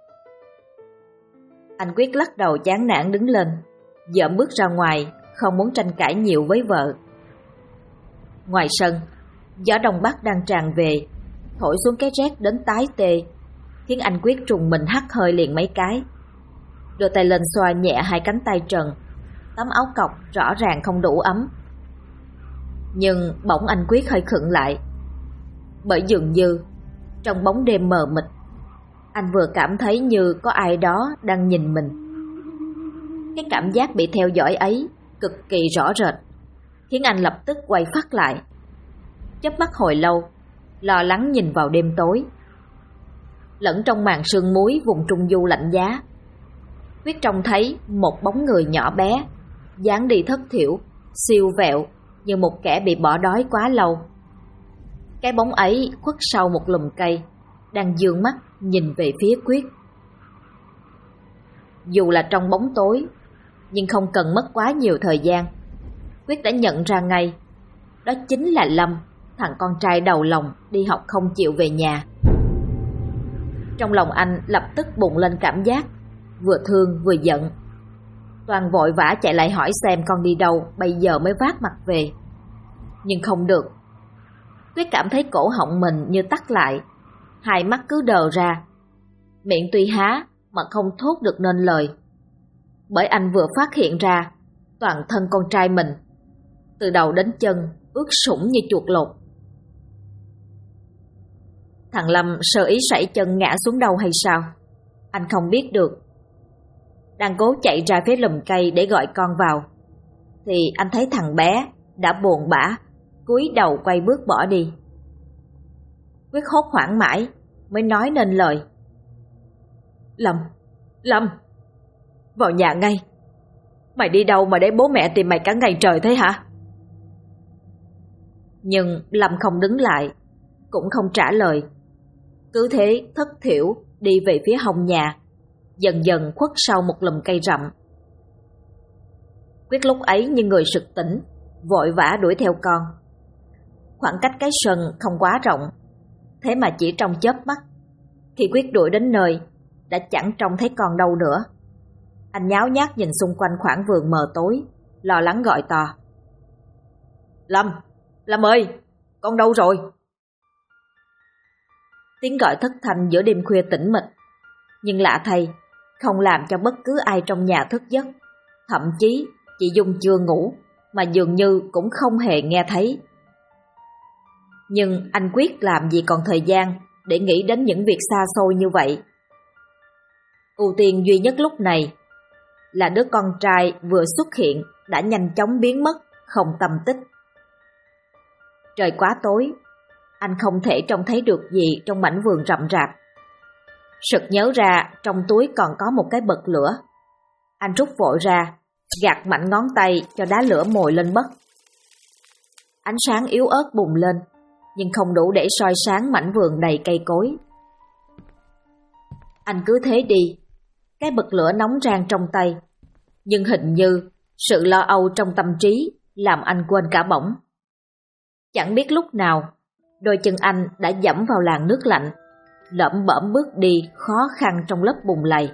Anh Quyết lắc đầu chán nản đứng lên, dợm bước ra ngoài, không muốn tranh cãi nhiều với vợ. Ngoài sân, gió đông bắc đang tràn về, thổi xuống cái rét đến tái tê, khiến anh Quyết trùng mình hắt hơi liền mấy cái. Đưa tay lên xoa nhẹ hai cánh tay trần, tấm áo cộc rõ ràng không đủ ấm. Nhưng bỗng anh Quyết hơi khựng lại, bởi dường như trong bóng đêm mờ mịt, anh vừa cảm thấy như có ai đó đang nhìn mình. Cái cảm giác bị theo dõi ấy cực kỳ rõ rệt, khiến anh lập tức quay phát lại, chớp mắt hồi lâu, lo lắng nhìn vào đêm tối. Lẫn trong màn sương muối vùng trung du lạnh giá, Quyết trông thấy một bóng người nhỏ bé, dáng đi thất thiểu, siêu vẹo như một kẻ bị bỏ đói quá lâu. Cái bóng ấy khuất sau một lùm cây, đang dương mắt nhìn về phía Quyết. Dù là trong bóng tối, nhưng không cần mất quá nhiều thời gian, Quyết đã nhận ra ngay, đó chính là Lâm, thằng con trai đầu lòng đi học không chịu về nhà. Trong lòng anh lập tức bùng lên cảm giác vừa thương vừa giận. Toàn vội vã chạy lại hỏi xem con đi đâu bây giờ mới vác mặt về. Nhưng không được. Quyết cảm thấy cổ họng mình như tắc lại, hai mắt cứ đờ ra, miệng tuy há mà không thốt được nên lời. Bởi anh vừa phát hiện ra toàn thân con trai mình, từ đầu đến chân ướt sũng như chuột lột. Thằng Lâm sơ ý sẩy chân ngã xuống đâu hay sao, anh không biết được. Đang cố chạy ra phía lùm cây để gọi con vào, thì anh thấy thằng bé đã buồn bã cúi đầu quay bước bỏ đi. Quyết hốt hoảng mãi mới nói nên lời: Lâm, vào nhà ngay. Mày đi đâu mà để bố mẹ tìm mày cả ngày trời thế hả?" Nhưng Lâm không đứng lại, cũng không trả lời, cứ thế thất thiểu đi về phía hông nhà, dần dần khuất sau một lùm cây rậm. Quyết lúc ấy như người sực tỉnh, vội vã đuổi theo con. Khoảng cách cái sân không quá rộng, thế mà chỉ trong chớp mắt, khi Quyết đuổi đến nơi, đã chẳng trông thấy con đâu nữa. Anh nháo nhác nhìn xung quanh khoảng vườn mờ tối, lo lắng gọi to: Lâm ơi, con đâu rồi?" Tiếng gọi thất thanh giữa đêm khuya tĩnh mịch, nhưng lạ thay, không làm cho bất cứ ai trong nhà thức giấc. Thậm chí chị Dung chưa ngủ mà dường như cũng không hề nghe thấy. Nhưng anh Quyết làm gì còn thời gian để nghĩ đến những việc xa xôi như vậy. Ưu tiên duy nhất lúc này là đứa con trai vừa xuất hiện đã nhanh chóng biến mất, không tăm tích. Trời quá tối, anh không thể trông thấy được gì trong mảnh vườn rậm rạp. Sực nhớ ra trong túi còn có một cái bật lửa. Anh rút vội ra, gạt mạnh ngón tay cho đá lửa mồi lên bất. Ánh sáng yếu ớt bùng lên, nhưng không đủ để soi sáng mảnh vườn đầy cây cối. Anh cứ thế đi, cái bật lửa nóng rang trong tay, nhưng hình như sự lo âu trong tâm trí làm anh quên cả bỏng. Chẳng biết lúc nào, đôi chân anh đã dẫm vào làn nước lạnh, lẩm bẩm bước đi khó khăn trong lớp bùn lầy.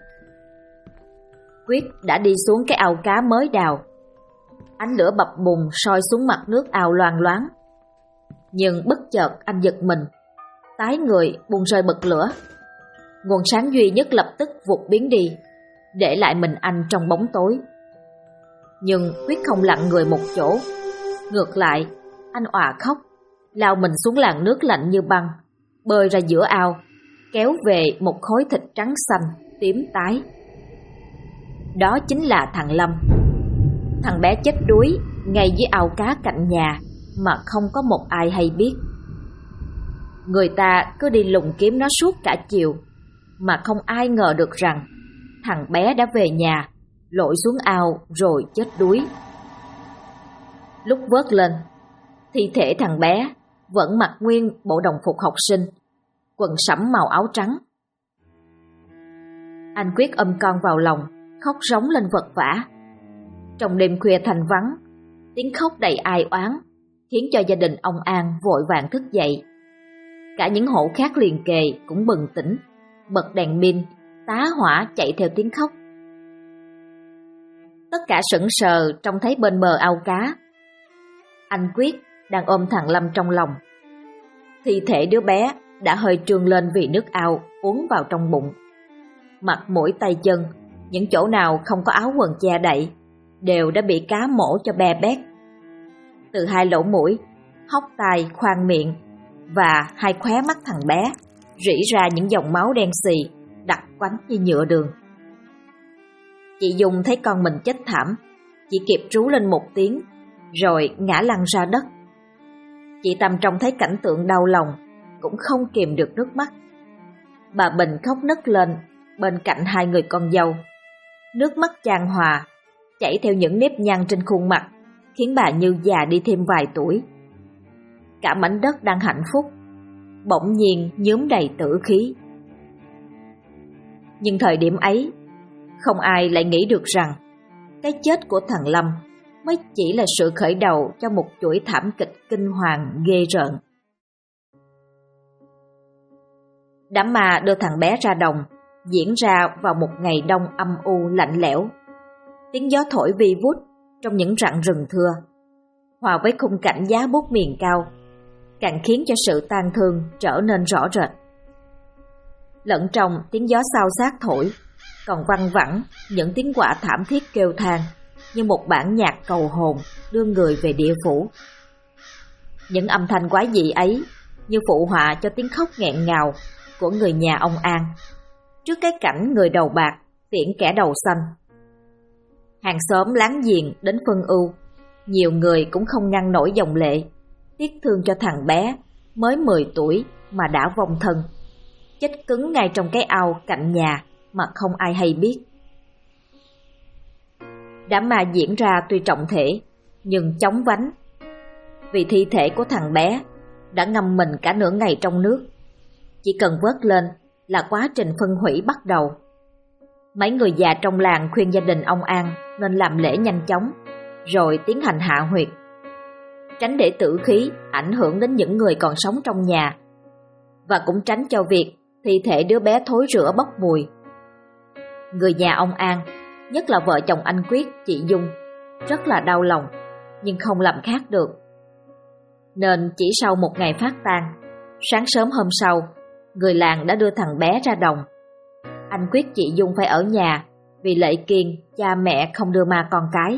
Quyết đã đi xuống cái ao cá mới đào. Ánh lửa bập bùng soi xuống mặt nước ao loang loáng. Nhưng bất chợt anh giật mình, tái người buông rơi bật lửa. Nguồn sáng duy nhất lập tức vụt biến đi, để lại mình anh trong bóng tối. Nhưng Quyết không lặng người một chỗ. Ngược lại, anh òa khóc, lao mình xuống làn nước lạnh như băng, bơi ra giữa ao, kéo về một khối thịt trắng xanh, tím tái. Đó chính là thằng Lâm. Thằng bé chết đuối ngay dưới ao cá cạnh nhà mà không có một ai hay biết. Người ta cứ đi lùng kiếm nó suốt cả chiều, mà không ai ngờ được rằng thằng bé đã về nhà, lội xuống ao rồi chết đuối. Lúc vớt lên, thi thể thằng bé vẫn mặc nguyên bộ đồng phục học sinh, quần sẫm màu áo trắng. Anh Quyết ôm con vào lòng, khóc rống lên vật vã. Trong đêm khuya thanh vắng, tiếng khóc đầy ai oán khiến cho gia đình ông An vội vàng thức dậy. Cả những hộ khác liền kề cũng bừng tỉnh, bật đèn pin, tá hỏa chạy theo tiếng khóc. Tất cả sững sờ trông thấy bên bờ ao cá, anh Quyết đang ôm thằng Lâm trong lòng. Thi thể đứa bé đã hơi trương lên vì nước ao uốn vào trong bụng. Mặt mũi tay chân, những chỗ nào không có áo quần che đậy đều đã bị cá mổ cho be bét. Từ hai lỗ mũi, hốc tai, khoang miệng và hai khóe mắt thằng bé rỉ ra những dòng máu đen xì đặc quánh như nhựa đường. Chị Dung thấy con mình chết thảm, chỉ kịp rú lên một tiếng rồi ngã lăn ra đất. Chị Tâm trông thấy cảnh tượng đau lòng cũng không kìm được nước mắt. Bà Bình khóc nấc lên bên cạnh hai người con dâu. Nước mắt chan hòa chảy theo những nếp nhăn trên khuôn mặt, khiến bà như già đi thêm vài tuổi. Cả mảnh đất đang hạnh phúc bỗng nhiên nhuốm đầy tử khí. Nhưng thời điểm ấy, không ai lại nghĩ được rằng cái chết của thằng Lâm mới chỉ là sự khởi đầu cho một chuỗi thảm kịch kinh hoàng ghê rợn. Đám ma đưa thằng bé ra đồng diễn ra vào một ngày đông âm u lạnh lẽo. Tiếng gió thổi vi vút trong những rặng rừng thưa, hòa với khung cảnh giá bút miền cao, càng khiến cho sự tang thương trở nên rõ rệt. Lẫn trong tiếng gió xao xát thổi, còn văng vẳng những tiếng quạ thảm thiết kêu than như một bản nhạc cầu hồn đưa người về địa phủ. Những âm thanh quái dị ấy như phụ họa cho tiếng khóc nghẹn ngào của người nhà ông An trước cái cảnh người đầu bạc tiễn kẻ đầu xanh. Hàng xóm láng giềng đến phân ưu, nhiều người cũng không ngăn nổi dòng lệ, tiếc thương cho thằng bé mới 10 tuổi mà đã vong thân, chết cứng ngay trong cái ao cạnh nhà mà không ai hay biết. Đám ma diễn ra tuy trọng thể nhưng chóng vánh, vì thi thể của thằng bé đã ngâm mình cả nửa ngày trong nước. Chỉ cần vớt lên là quá trình phân hủy bắt đầu. Mấy người già trong làng khuyên gia đình ông An nên làm lễ nhanh chóng, rồi tiến hành hạ huyệt, tránh để tử khí ảnh hưởng đến những người còn sống trong nhà, và cũng tránh cho việc thi thể đứa bé thối rữa bốc mùi. Người nhà ông An, nhất là vợ chồng anh Quyết, chị Dung, rất là đau lòng, nhưng không làm khác được. Nên chỉ sau một ngày phát tang, sáng sớm hôm sau, người làng đã đưa thằng bé ra đồng. Anh Quyết, chị Dung phải ở nhà vì lệ kiêng cha mẹ không đưa ma con cái.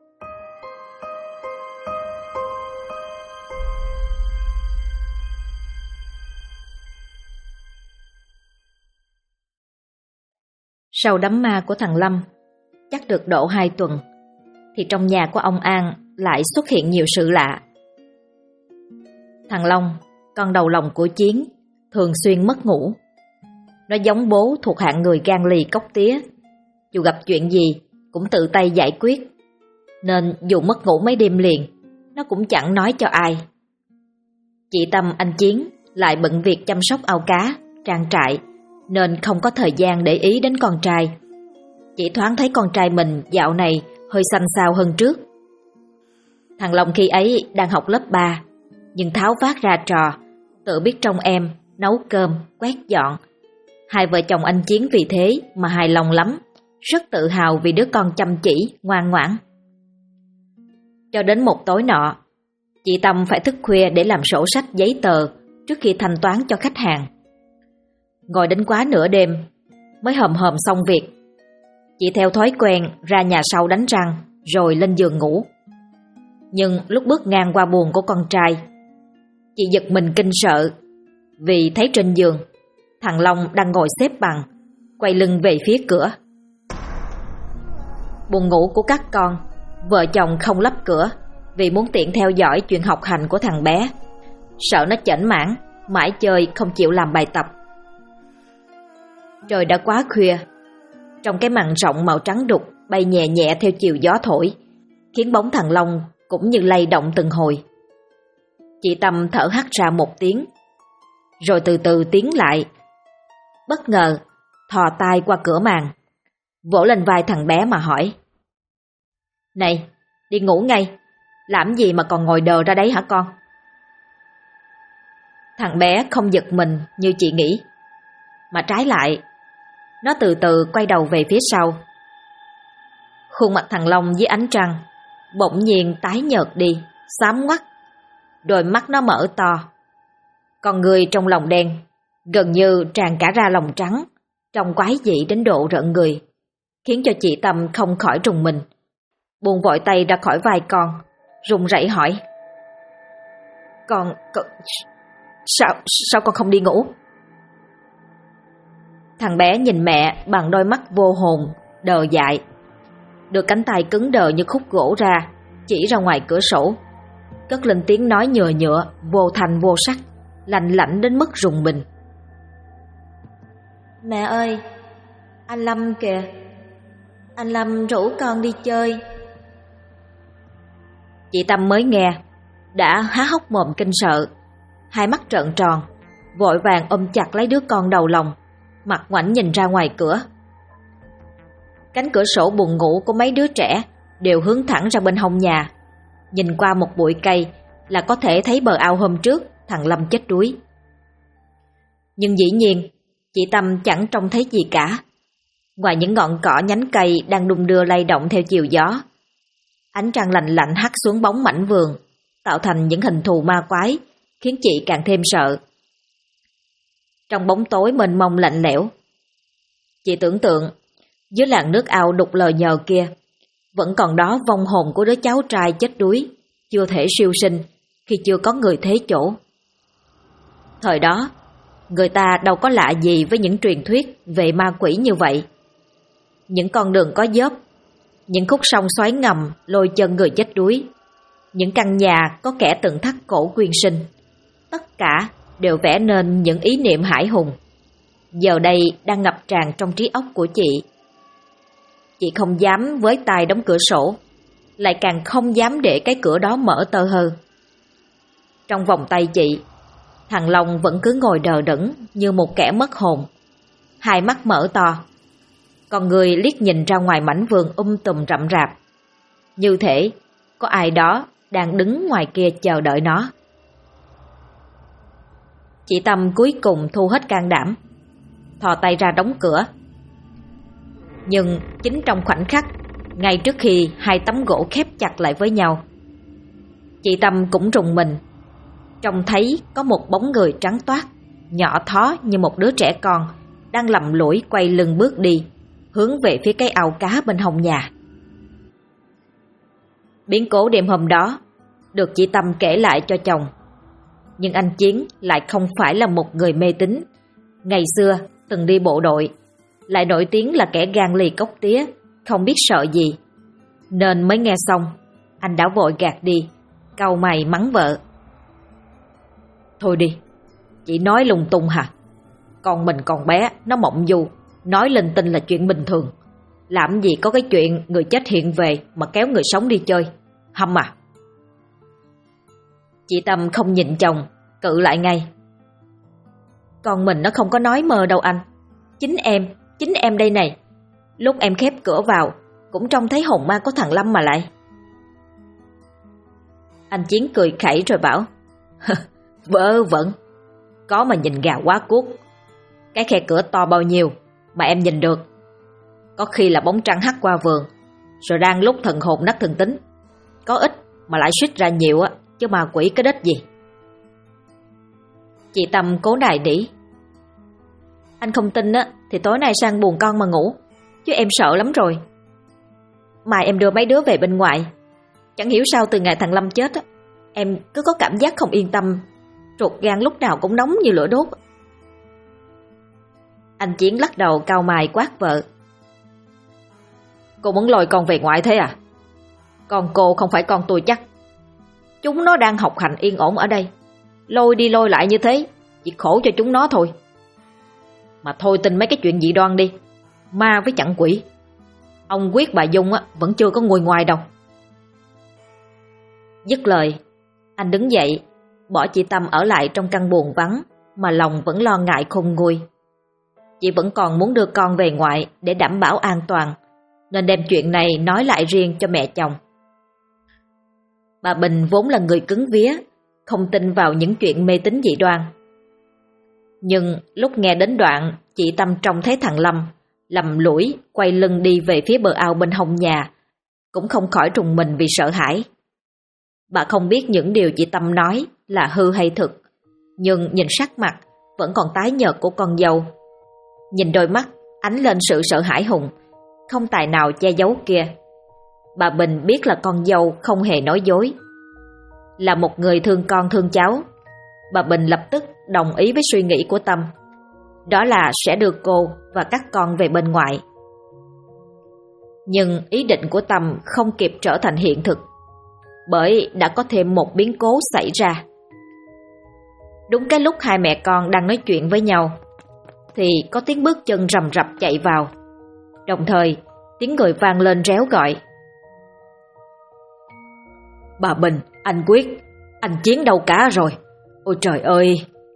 Sau đám ma của thằng Lâm chắc được độ 2 tuần, thì trong nhà của ông An lại xuất hiện nhiều sự lạ. Thằng Long, con đầu lòng của Chiến, thường xuyên mất ngủ. Nó giống bố thuộc hạng người gan lì cóc tía, dù gặp chuyện gì cũng tự tay giải quyết, nên dù mất ngủ mấy đêm liền, nó cũng chẳng nói cho ai. Chị Tâm, anh Chiến lại bận việc chăm sóc ao cá, trang trại, nên không có thời gian để ý đến con trai. Chỉ thoáng thấy con trai mình dạo này hơi xanh xao hơn trước. Thằng Long khi ấy đang học lớp 3, nhưng tháo vát ra trò, tự biết trông em, nấu cơm, quét dọn. Hai vợ chồng anh Chiến vì thế mà hài lòng lắm, rất tự hào vì đứa con chăm chỉ, ngoan ngoãn. Cho đến một tối nọ, chị Tâm phải thức khuya để làm sổ sách giấy tờ trước khi thanh toán cho khách hàng. Ngồi đến quá nửa đêm mới hòm xong việc, chị theo thói quen ra nhà sau đánh răng rồi lên giường ngủ. Nhưng lúc bước ngang qua buồng của con trai, chị giật mình kinh sợ vì thấy trên giường thằng Long đang ngồi xếp bằng, quay lưng về phía cửa. Buồng ngủ của các con, vợ chồng không lắp cửa vì muốn tiện theo dõi chuyện học hành của thằng bé, sợ nó chểnh mảng mãi chơi không chịu làm bài tập. Trời đã quá khuya, trong cái màn rộng màu trắng đục bay nhẹ nhẹ theo chiều gió thổi, khiến bóng thằng Long cũng như lay động từng hồi. Chị Tâm thở hắt ra một tiếng, rồi từ từ tiến lại. Bất ngờ thò tay qua cửa màn, vỗ lên vai thằng bé mà hỏi: "Này, đi ngủ ngay, làm gì mà còn ngồi đờ ra đấy hả con?" Thằng bé không giật mình như chị nghĩ, mà trái lại, nó từ từ quay đầu về phía sau. Khuôn mặt thằng Long dưới ánh trăng bỗng nhiên tái nhợt đi, xám ngoắt, đôi mắt nó mở to. Con người trong lòng đen gần như tràn cả ra lòng trắng, trông quái dị đến độ rợn người, khiến cho chị Tâm không khỏi rùng mình, buông vội tay ra khỏi vai con, run rẩy hỏi: Con sao con không đi ngủ?" Thằng bé nhìn mẹ bằng đôi mắt vô hồn, đờ dại, đưa cánh tay cứng đờ như khúc gỗ ra, chỉ ra ngoài cửa sổ, cất lên tiếng nói nhựa nhựa, vô thanh vô sắc, lạnh lạnh đến mức rùng mình: "Mẹ ơi, anh Lâm kìa, anh Lâm rủ con đi chơi." Chị Tâm mới nghe đã há hốc mồm kinh sợ, hai mắt trợn tròn, vội vàng ôm chặt lấy đứa con đầu lòng, mặt ngoảnh nhìn ra ngoài cửa. Cánh cửa sổ buồng ngủ của mấy đứa trẻ đều hướng thẳng ra bên hông nhà, nhìn qua một bụi cây là có thể thấy bờ ao hôm trước thằng Lâm chết đuối. Nhưng dĩ nhiên chị Tâm chẳng trông thấy gì cả, ngoài những ngọn cỏ nhánh cây đang đung đưa lay động theo chiều gió. Ánh trăng lạnh lạnh hắt xuống bóng mảnh vườn, tạo thành những hình thù ma quái, khiến chị càng thêm sợ. Trong bóng tối mênh mông lạnh lẽo, chị tưởng tượng dưới làn nước ao đục lờ nhờ kia vẫn còn đó vong hồn của đứa cháu trai chết đuối, chưa thể siêu sinh khi chưa có người thế chỗ. Thời đó, người ta đâu có lạ gì với những truyền thuyết về ma quỷ như vậy. Những con đường có dốc, những khúc sông xoáy ngầm lôi chân người chết đuối, những căn nhà có kẻ từng thắt cổ quyên sinh, tất cả đều vẽ nên những ý niệm hãi hùng, giờ đây đang ngập tràn trong trí óc của chị. Chị không dám với tay đóng cửa sổ, lại càng không dám để cái cửa đó mở tơ hơ. Trong vòng tay chị, thằng Long vẫn cứ ngồi đờ đẫn như một kẻ mất hồn, hai mắt mở to, con người liếc nhìn ra ngoài mảnh vườn tùm rậm rạp, như thể có ai đó đang đứng ngoài kia chờ đợi nó. Chị Tâm cuối cùng thu hết can đảm, thò tay ra đóng cửa. Nhưng chính trong khoảnh khắc, ngay trước khi hai tấm gỗ khép chặt lại với nhau, chị Tâm cũng rùng mình, trông thấy có một bóng người trắng toát, nhỏ thó như một đứa trẻ con, đang lầm lũi quay lưng bước đi, hướng về phía cái ao cá bên hông nhà. Biến cố đêm hôm đó được chị Tâm kể lại cho chồng, nhưng anh Chiến lại không phải là một người mê tín. Ngày xưa từng đi bộ đội, lại nổi tiếng là kẻ gan lì cóc tía, không biết sợ gì, nên mới nghe xong anh đã vội gạt đi, cau mày mắng vợ: "Thôi đi, chị nói lung tung hả? Con mình còn bé, nó mộng du, nói linh tinh là chuyện bình thường. Làm gì có cái chuyện người chết hiện về mà kéo người sống đi chơi, hâm à?" Chị Tâm không nhịn chồng, cự lại ngay: "Con mình nó không có nói mơ đâu anh. Chính em đây này. Lúc em khép cửa vào cũng trông thấy hồn ma của thằng Lâm mà lại." Anh Chiến cười khẩy rồi bảo: "Vớ vẩn, có mà nhìn gà quá cuốc. Cái khe cửa to bao nhiêu mà em nhìn được? Có khi là bóng trăng hắt qua vườn, rồi đang lúc thần hồn nát thần tính. Có ít mà lại suýt ra nhiều á, chứ ma quỷ cái đếch gì." Chị Tâm cố nài nỉ: "Anh không tin á thì tối nay sang buồng con mà ngủ, chứ em sợ lắm rồi. Mai em đưa mấy đứa về bên ngoài. Chẳng hiểu sao từ ngày thằng Lâm chết á, em cứ có cảm giác không yên tâm, ruột gan lúc nào cũng nóng như lửa đốt." Anh Chiến lắc đầu cau mày quát vợ: "Cô muốn lôi con về ngoại thế à? Con cô không phải con tôi chắc. Chúng nó đang học hành yên ổn ở đây, lôi đi lôi lại như thế, chỉ khổ cho chúng nó thôi. Mà thôi tin mấy cái chuyện dị đoan đi, ma với chặn quỷ. Ông Quyết bà Dung vẫn chưa có ngồi ngoài đâu. Dứt lời, anh đứng dậy, bỏ chị Tâm ở lại trong căn buồng vắng mà lòng vẫn lo ngại khôn nguôi. Chị vẫn còn muốn đưa con về ngoại để đảm bảo an toàn, nên đem chuyện này nói lại riêng cho mẹ chồng. Bà Bình vốn là người cứng vía, không tin vào những chuyện mê tín dị đoan. Nhưng lúc nghe đến đoạn chị Tâm trông thấy thằng Lâm lầm lũi quay lưng đi về phía bờ ao bên hông nhà, cũng không khỏi rùng mình vì sợ hãi. Bà không biết những điều chị Tâm nói là hư hay thực, nhưng nhìn sắc mặt vẫn còn tái nhợt của con dâu, nhìn đôi mắt ánh lên sự sợ hãi hùng, không tài nào che giấu kia, bà Bình biết là con dâu không hề nói dối. Là một người thương con thương cháu, bà Bình lập tức đồng ý với suy nghĩ của Tâm, đó là sẽ đưa cô và các con về bên ngoại. Nhưng ý định của Tâm không kịp trở thành hiện thực, bởi đã có thêm một biến cố xảy ra. Đúng cái lúc hai mẹ con đang nói chuyện với nhau, thì có tiếng bước chân rầm rập chạy vào, đồng thời tiếng người vang lên réo gọi. Bà Bình, anh Quyết, anh Chiến đâu cả rồi? Ôi trời ơi!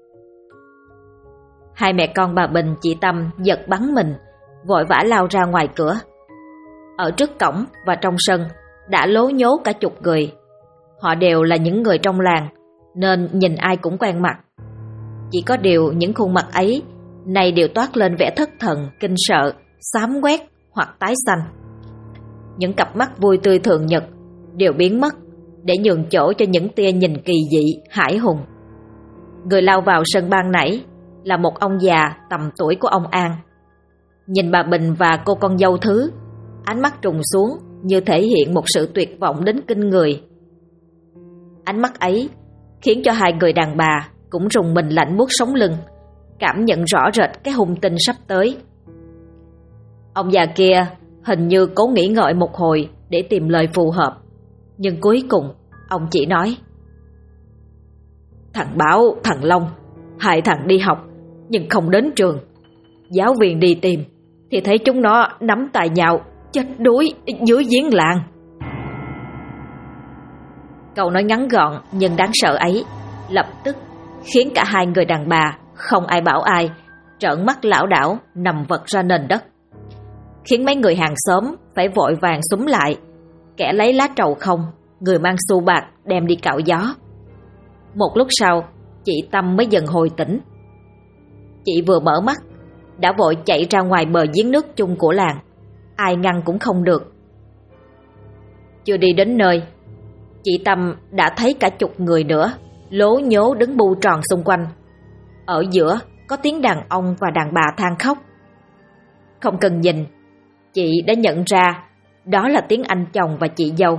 Hai mẹ con bà Bình chị Tâm giật bắn mình, vội vã lao ra ngoài cửa. Ở trước cổng và trong sân đã lố nhố cả chục người. Họ đều là những người trong làng, nên nhìn ai cũng quen mặt. Chỉ có điều những khuôn mặt ấy nay đều toát lên vẻ thất thần, kinh sợ, xám quét hoặc tái xanh. Những cặp mắt vui tươi thường nhật đều biến mất để nhường chỗ cho những tia nhìn kỳ dị, hãi hùng. Người lao vào sân ban nãy là một ông già tầm tuổi của ông An. Nhìn bà Bình và cô con dâu Thứ, ánh mắt trùng xuống như thể hiện một sự tuyệt vọng đến kinh người. Ánh mắt ấy khiến cho hai người đàn bà cũng rùng mình lạnh buốt sống lưng, cảm nhận rõ rệt cái hung tinh sắp tới. Ông già kia hình như cố nghĩ ngợi một hồi để tìm lời phù hợp, nhưng cuối cùng ông chỉ nói: Thằng Bảo, thằng Long, hai thằng đi học nhưng không đến trường. Giáo viên đi tìm thì thấy chúng nó nắm tay nhau chết đuối dưới giếng làng. Câu nói ngắn gọn nhưng đáng sợ ấy lập tức khiến cả hai người đàn bà không ai bảo ai, trợn mắt lảo đảo nằm vật ra nền đất, khiến mấy người hàng xóm phải vội vàng xúm lại, kẻ lấy lá trầu không, người mang xu bạc đem đi cạo gió. Một lúc sau, chị Tâm mới dần hồi tỉnh. Chị vừa mở mắt đã vội chạy ra ngoài bờ giếng nước chung của làng, ai ngăn cũng không được. Chưa đi đến nơi, chị Tâm đã thấy cả chục người nữa lố nhố đứng bu tròn xung quanh. Ở giữa có tiếng đàn ông và đàn bà than khóc. Không cần nhìn, chị đã nhận ra đó là tiếng anh chồng và chị dâu.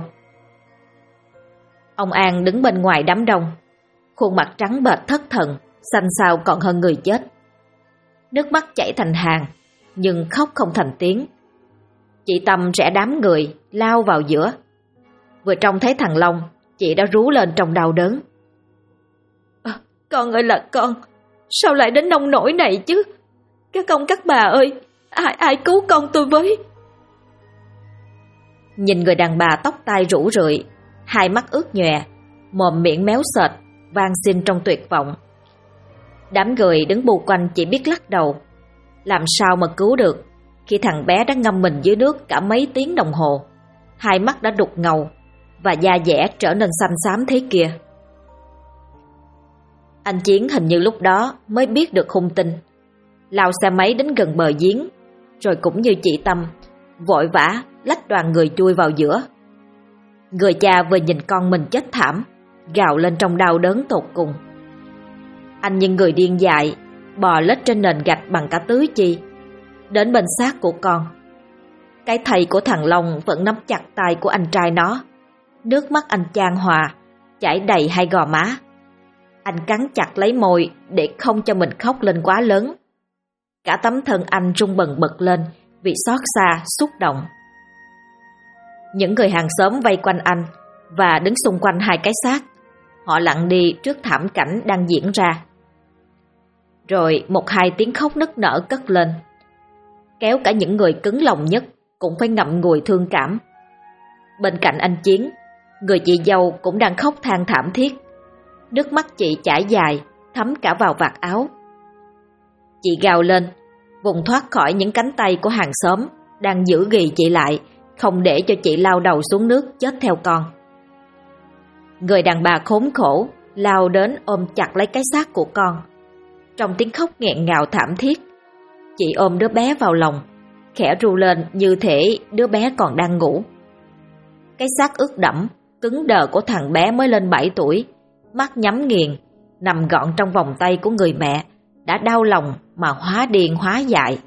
Ông An đứng bên ngoài đám đông, khuôn mặt trắng bệch thất thần, xanh xao còn hơn người chết. Nước mắt chảy thành hàng, nhưng khóc không thành tiếng. Chị Tâm rẽ đám người, lao vào giữa. Vừa trông thấy thằng Long, chị đã rú lên trong đau đớn. Con ơi là con, sao lại đến nông nỗi này chứ? Các ông các bà ơi, ai cứu con tôi với. Nhìn người đàn bà tóc tai rũ rượi, hai mắt ướt nhòe, mồm miệng méo sệt, van xin trong tuyệt vọng. Đám người đứng bù quanh chỉ biết lắc đầu. Làm sao mà cứu được khi thằng bé đã ngâm mình dưới nước cả mấy tiếng đồng hồ, hai mắt đã đục ngầu và da dẻ trở nên xanh xám thế kia. Anh Chiến hình như lúc đó mới biết được hung tin, lao xe máy đến gần bờ giếng, rồi cũng như chị Tâm vội vã lách đoàn người chui vào giữa. Người cha vừa nhìn con mình chết thảm, gào lên trong đau đớn tột cùng. Anh như người điên dại bò lết trên nền gạch bằng cả tứ chi, đến bên xác của con. Cái thầy của thằng Long vẫn nắm chặt tay của anh trai nó, nước mắt anh chan hòa chảy đầy hai gò má. Anh cắn chặt lấy môi để không cho mình khóc lên quá lớn. Cả tấm thân anh rung bần bật lên vì xót xa, xúc động. Những người hàng xóm vây quanh anh và đứng xung quanh hai cái xác. Họ lặng đi trước thảm cảnh đang diễn ra. Rồi một hai tiếng khóc nức nở cất lên, kéo cả những người cứng lòng nhất cũng phải ngậm ngùi thương cảm. Bên cạnh anh Chiến, người chị dâu cũng đang khóc than thảm thiết. Nước mắt chị chảy dài, thấm cả vào vạt áo. Chị gào lên, vùng thoát khỏi những cánh tay của hàng xóm đang giữ ghì chị lại, không để cho chị lao đầu xuống nước chết theo con. Người đàn bà khốn khổ lao đến ôm chặt lấy cái xác của con. Trong tiếng khóc nghẹn ngào thảm thiết, chị ôm đứa bé vào lòng, khẽ ru lên như thể đứa bé còn đang ngủ. Cái xác ướt đẫm, cứng đờ của thằng bé mới lên 7 tuổi, mắt nhắm nghiền, nằm gọn trong vòng tay của người mẹ, đã đau lòng mà hóa điên hóa dại.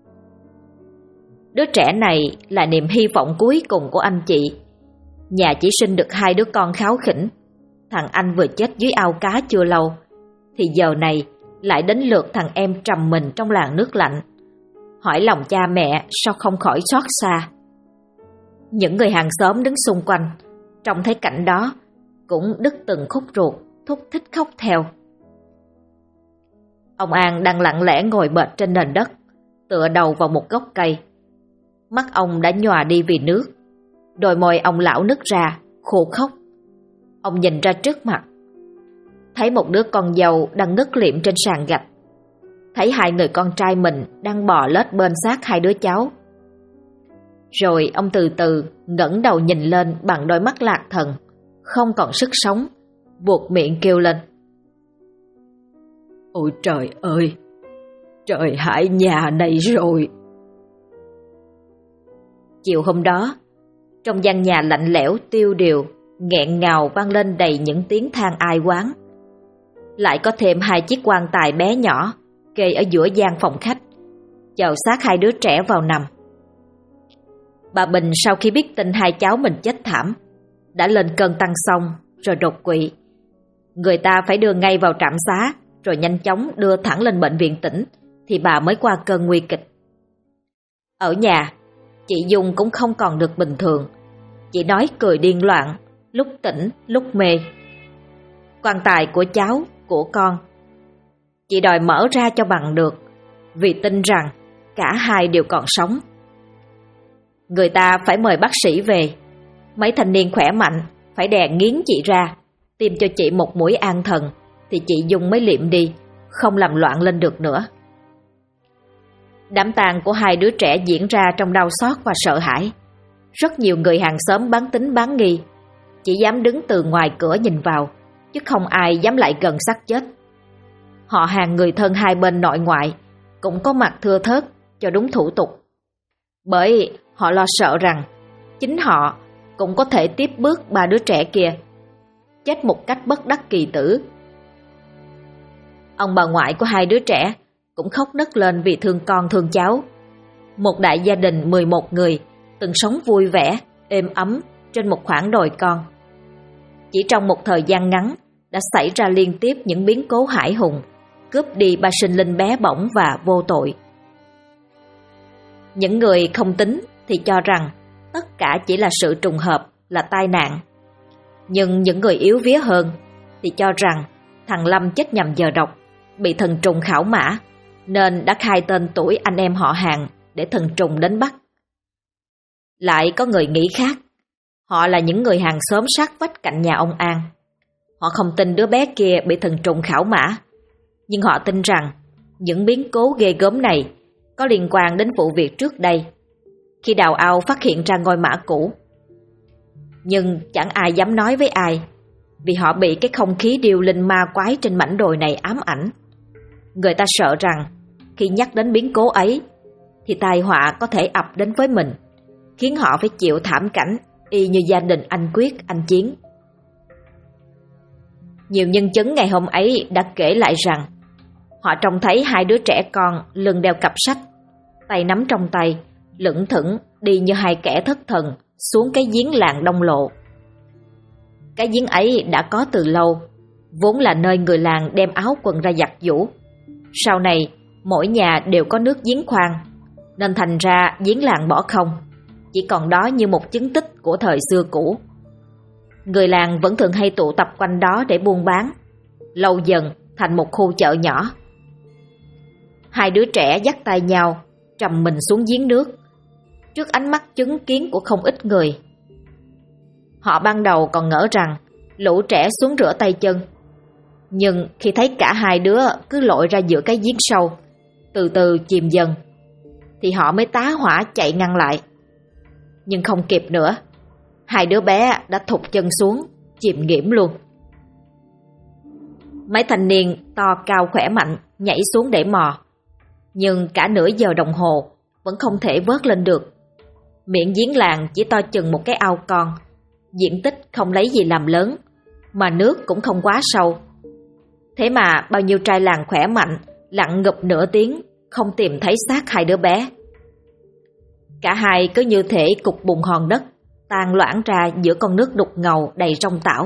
Đứa trẻ này là niềm hy vọng cuối cùng của anh chị. Nhà chỉ sinh được 2 đứa con kháu khỉnh. Thằng anh vừa chết dưới ao cá chưa lâu, thì giờ này lại đến lượt thằng em trầm mình trong làn nước lạnh. Hỏi lòng cha mẹ sao không khỏi xót xa. Những người hàng xóm đứng xung quanh trông thấy cảnh đó cũng đứt từng khúc ruột, thúc thích khóc theo. Ông An đang lặng lẽ ngồi bệt trên nền đất, tựa đầu vào một gốc cây. Mắt ông đã nhòa đi vì nước, đôi môi ông lão nứt ra, khô khóc. Ông nhìn ra trước mặt, thấy một đứa con dâu đang ngất liệm trên sàn gạch, thấy 2 người con trai mình đang bò lết bên xác 2 đứa cháu. Rồi ông từ từ ngẩng đầu nhìn lên bằng đôi mắt lạc thần, không còn sức sống, buột miệng kêu lên: "Ôi trời ơi, trời hại nhà này rồi!" Chiều hôm đó, trong gian nhà lạnh lẽo tiêu điều, nghẹn ngào vang lên đầy những tiếng than ai oán. Lại có thêm 2 chiếc quan tài bé nhỏ kê ở giữa gian phòng khách, chờ xác 2 đứa trẻ vào nằm. Bà Bình sau khi biết tin 2 cháu mình chết thảm, đã lên cơn tăng xong rồi đột quỵ. Người ta phải đưa ngay vào trạm xá, rồi nhanh chóng đưa thẳng lên bệnh viện tỉnh, thì bà mới qua cơn nguy kịch. Ở nhà, chị Dung cũng không còn được bình thường. Chị nói cười điên loạn, lúc tỉnh lúc mê. Quan tài của cháu, của con, chị đòi mở ra cho bằng được, vì tin rằng cả 2 đều còn sống. Người ta phải mời bác sĩ về. Mấy thanh niên khỏe mạnh phải đè nghiến chị ra, tiêm cho chị một mũi an thần, thì chị Dung mới liệm đi, không làm loạn lên được nữa. Đám tang của 2 đứa trẻ diễn ra trong đau xót và sợ hãi. Rất nhiều người hàng xóm bán tín bán nghi, chỉ dám đứng từ ngoài cửa nhìn vào, chứ không ai dám lại gần xác chết. Họ hàng người thân 2 bên nội ngoại cũng có mặt thưa thớt cho đúng thủ tục, bởi họ lo sợ rằng chính họ cũng có thể tiếp bước 3 đứa trẻ kia, chết một cách bất đắc kỳ tử. Ông bà ngoại của 2 đứa trẻ cũng khóc nấc lên vì thương con thương cháu. Một đại gia đình 11 người từng sống vui vẻ, êm ấm trên một khoảng đồi con. Chỉ trong một thời gian ngắn đã xảy ra liên tiếp những biến cố hãi hùng, cướp đi 3 sinh linh bé bỏng và vô tội. Những người không tín thì cho rằng tất cả chỉ là sự trùng hợp, là tai nạn. Nhưng những người yếu vía hơn thì cho rằng thằng Lâm chết nhầm giờ độc, bị thần trùng khảo mã, nên đã khai tên tuổi anh em họ hàng để thần trùng đến bắt. Lại có người nghĩ khác. Họ là những người hàng xóm sát vách cạnh nhà ông An. Họ không tin đứa bé kia bị thần trùng khảo mã, nhưng họ tin rằng những biến cố ghê gớm này có liên quan đến vụ việc trước đây, khi đào ao phát hiện ra ngôi mã cũ. Nhưng chẳng ai dám nói với ai, vì họ bị cái không khí điêu linh ma quái trên mảnh đồi này ám ảnh. Người ta sợ rằng khi nhắc đến biến cố ấy thì tai họa có thể ập đến với mình, khiến họ phải chịu thảm cảnh y như gia đình anh Quyết, anh Chiến. Nhiều nhân chứng ngày hôm ấy đã kể lại rằng họ trông thấy 2 đứa trẻ con lưng đeo cặp sách, tay nắm trong tay, lững thững đi như 2 kẻ thất thần xuống cái giếng làng Đông Lộ. Cái giếng ấy đã có từ lâu, vốn là nơi người làng đem áo quần ra giặt giũ. Sau này mỗi nhà đều có nước giếng khoan, nên thành ra giếng làng bỏ không, chỉ còn đó như một chứng tích của thời xưa cũ. Người làng vẫn thường hay tụ tập quanh đó để buôn bán, lâu dần thành một khu chợ nhỏ. Hai đứa trẻ dắt tay nhau trầm mình xuống giếng nước, trước ánh mắt chứng kiến của không ít người. Họ ban đầu còn ngỡ rằng lũ trẻ xuống rửa tay chân, nhưng khi thấy cả hai đứa cứ lội ra giữa cái giếng sâu, từ từ chìm dần, thì họ mới tá hỏa chạy ngăn lại. Nhưng không kịp nữa, hai đứa bé đã thụt chân xuống, chìm nghiễm luôn. Mấy thanh niên to cao khỏe mạnh nhảy xuống để mò, nhưng cả nửa giờ đồng hồ vẫn không thể vớt lên được. Miệng giếng làng chỉ to chừng một cái ao con, diện tích không lấy gì làm lớn, mà nước cũng không quá sâu. Thế mà bao nhiêu trai làng khỏe mạnh lặn ngụp nửa tiếng không tìm thấy xác hai đứa bé. Cả hai cứ như thể cục bùn hòn đất tan loãng ra giữa con nước đục ngầu đầy rong tảo.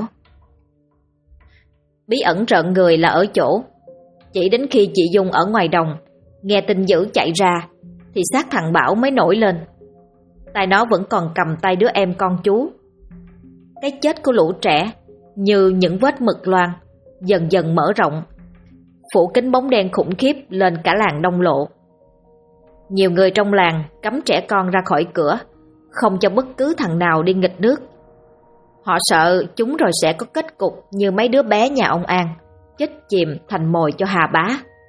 Bí ẩn rợn người là ở chỗ, chỉ đến khi chị Dung ở ngoài đồng nghe tin dữ chạy ra thì xác thằng Bảo mới nổi lên. Tay nó vẫn còn cầm tay đứa em con chú. Cái chết của lũ trẻ như những vết mực loang dần dần mở rộng, phủ kín bóng đen khủng khiếp lên cả làng Đông Lộ. Nhiều người trong làng cấm trẻ con ra khỏi cửa, không cho bất cứ thằng nào đi nghịch nước. Họ sợ chúng rồi sẽ có kết cục như mấy đứa bé nhà ông An, chết chìm thành mồi cho Hà Bá.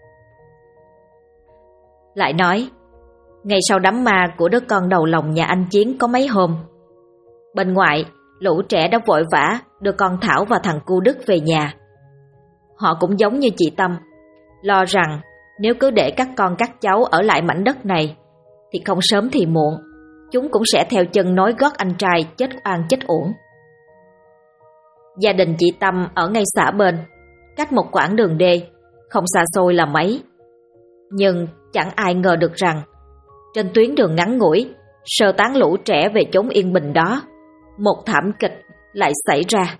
Lại nói, ngày sau đám ma của đứa con đầu lòng nhà anh Chiến có mấy hôm, bên ngoài lũ trẻ đã vội vã đưa con Thảo và thằng cu Đức về nhà. Họ cũng giống như chị Tâm, lo rằng nếu cứ để các con các cháu ở lại mảnh đất này thì không sớm thì muộn chúng cũng sẽ theo chân nối gót anh trai chết oan chết uổng. Gia đình chị Tâm ở ngay xã bên, cách một quãng đường đê, không xa xôi là mấy. Nhưng chẳng ai ngờ được rằng trên tuyến đường ngắn ngủi sơ tán lũ trẻ về chốn yên bình đó, một thảm kịch lại xảy ra.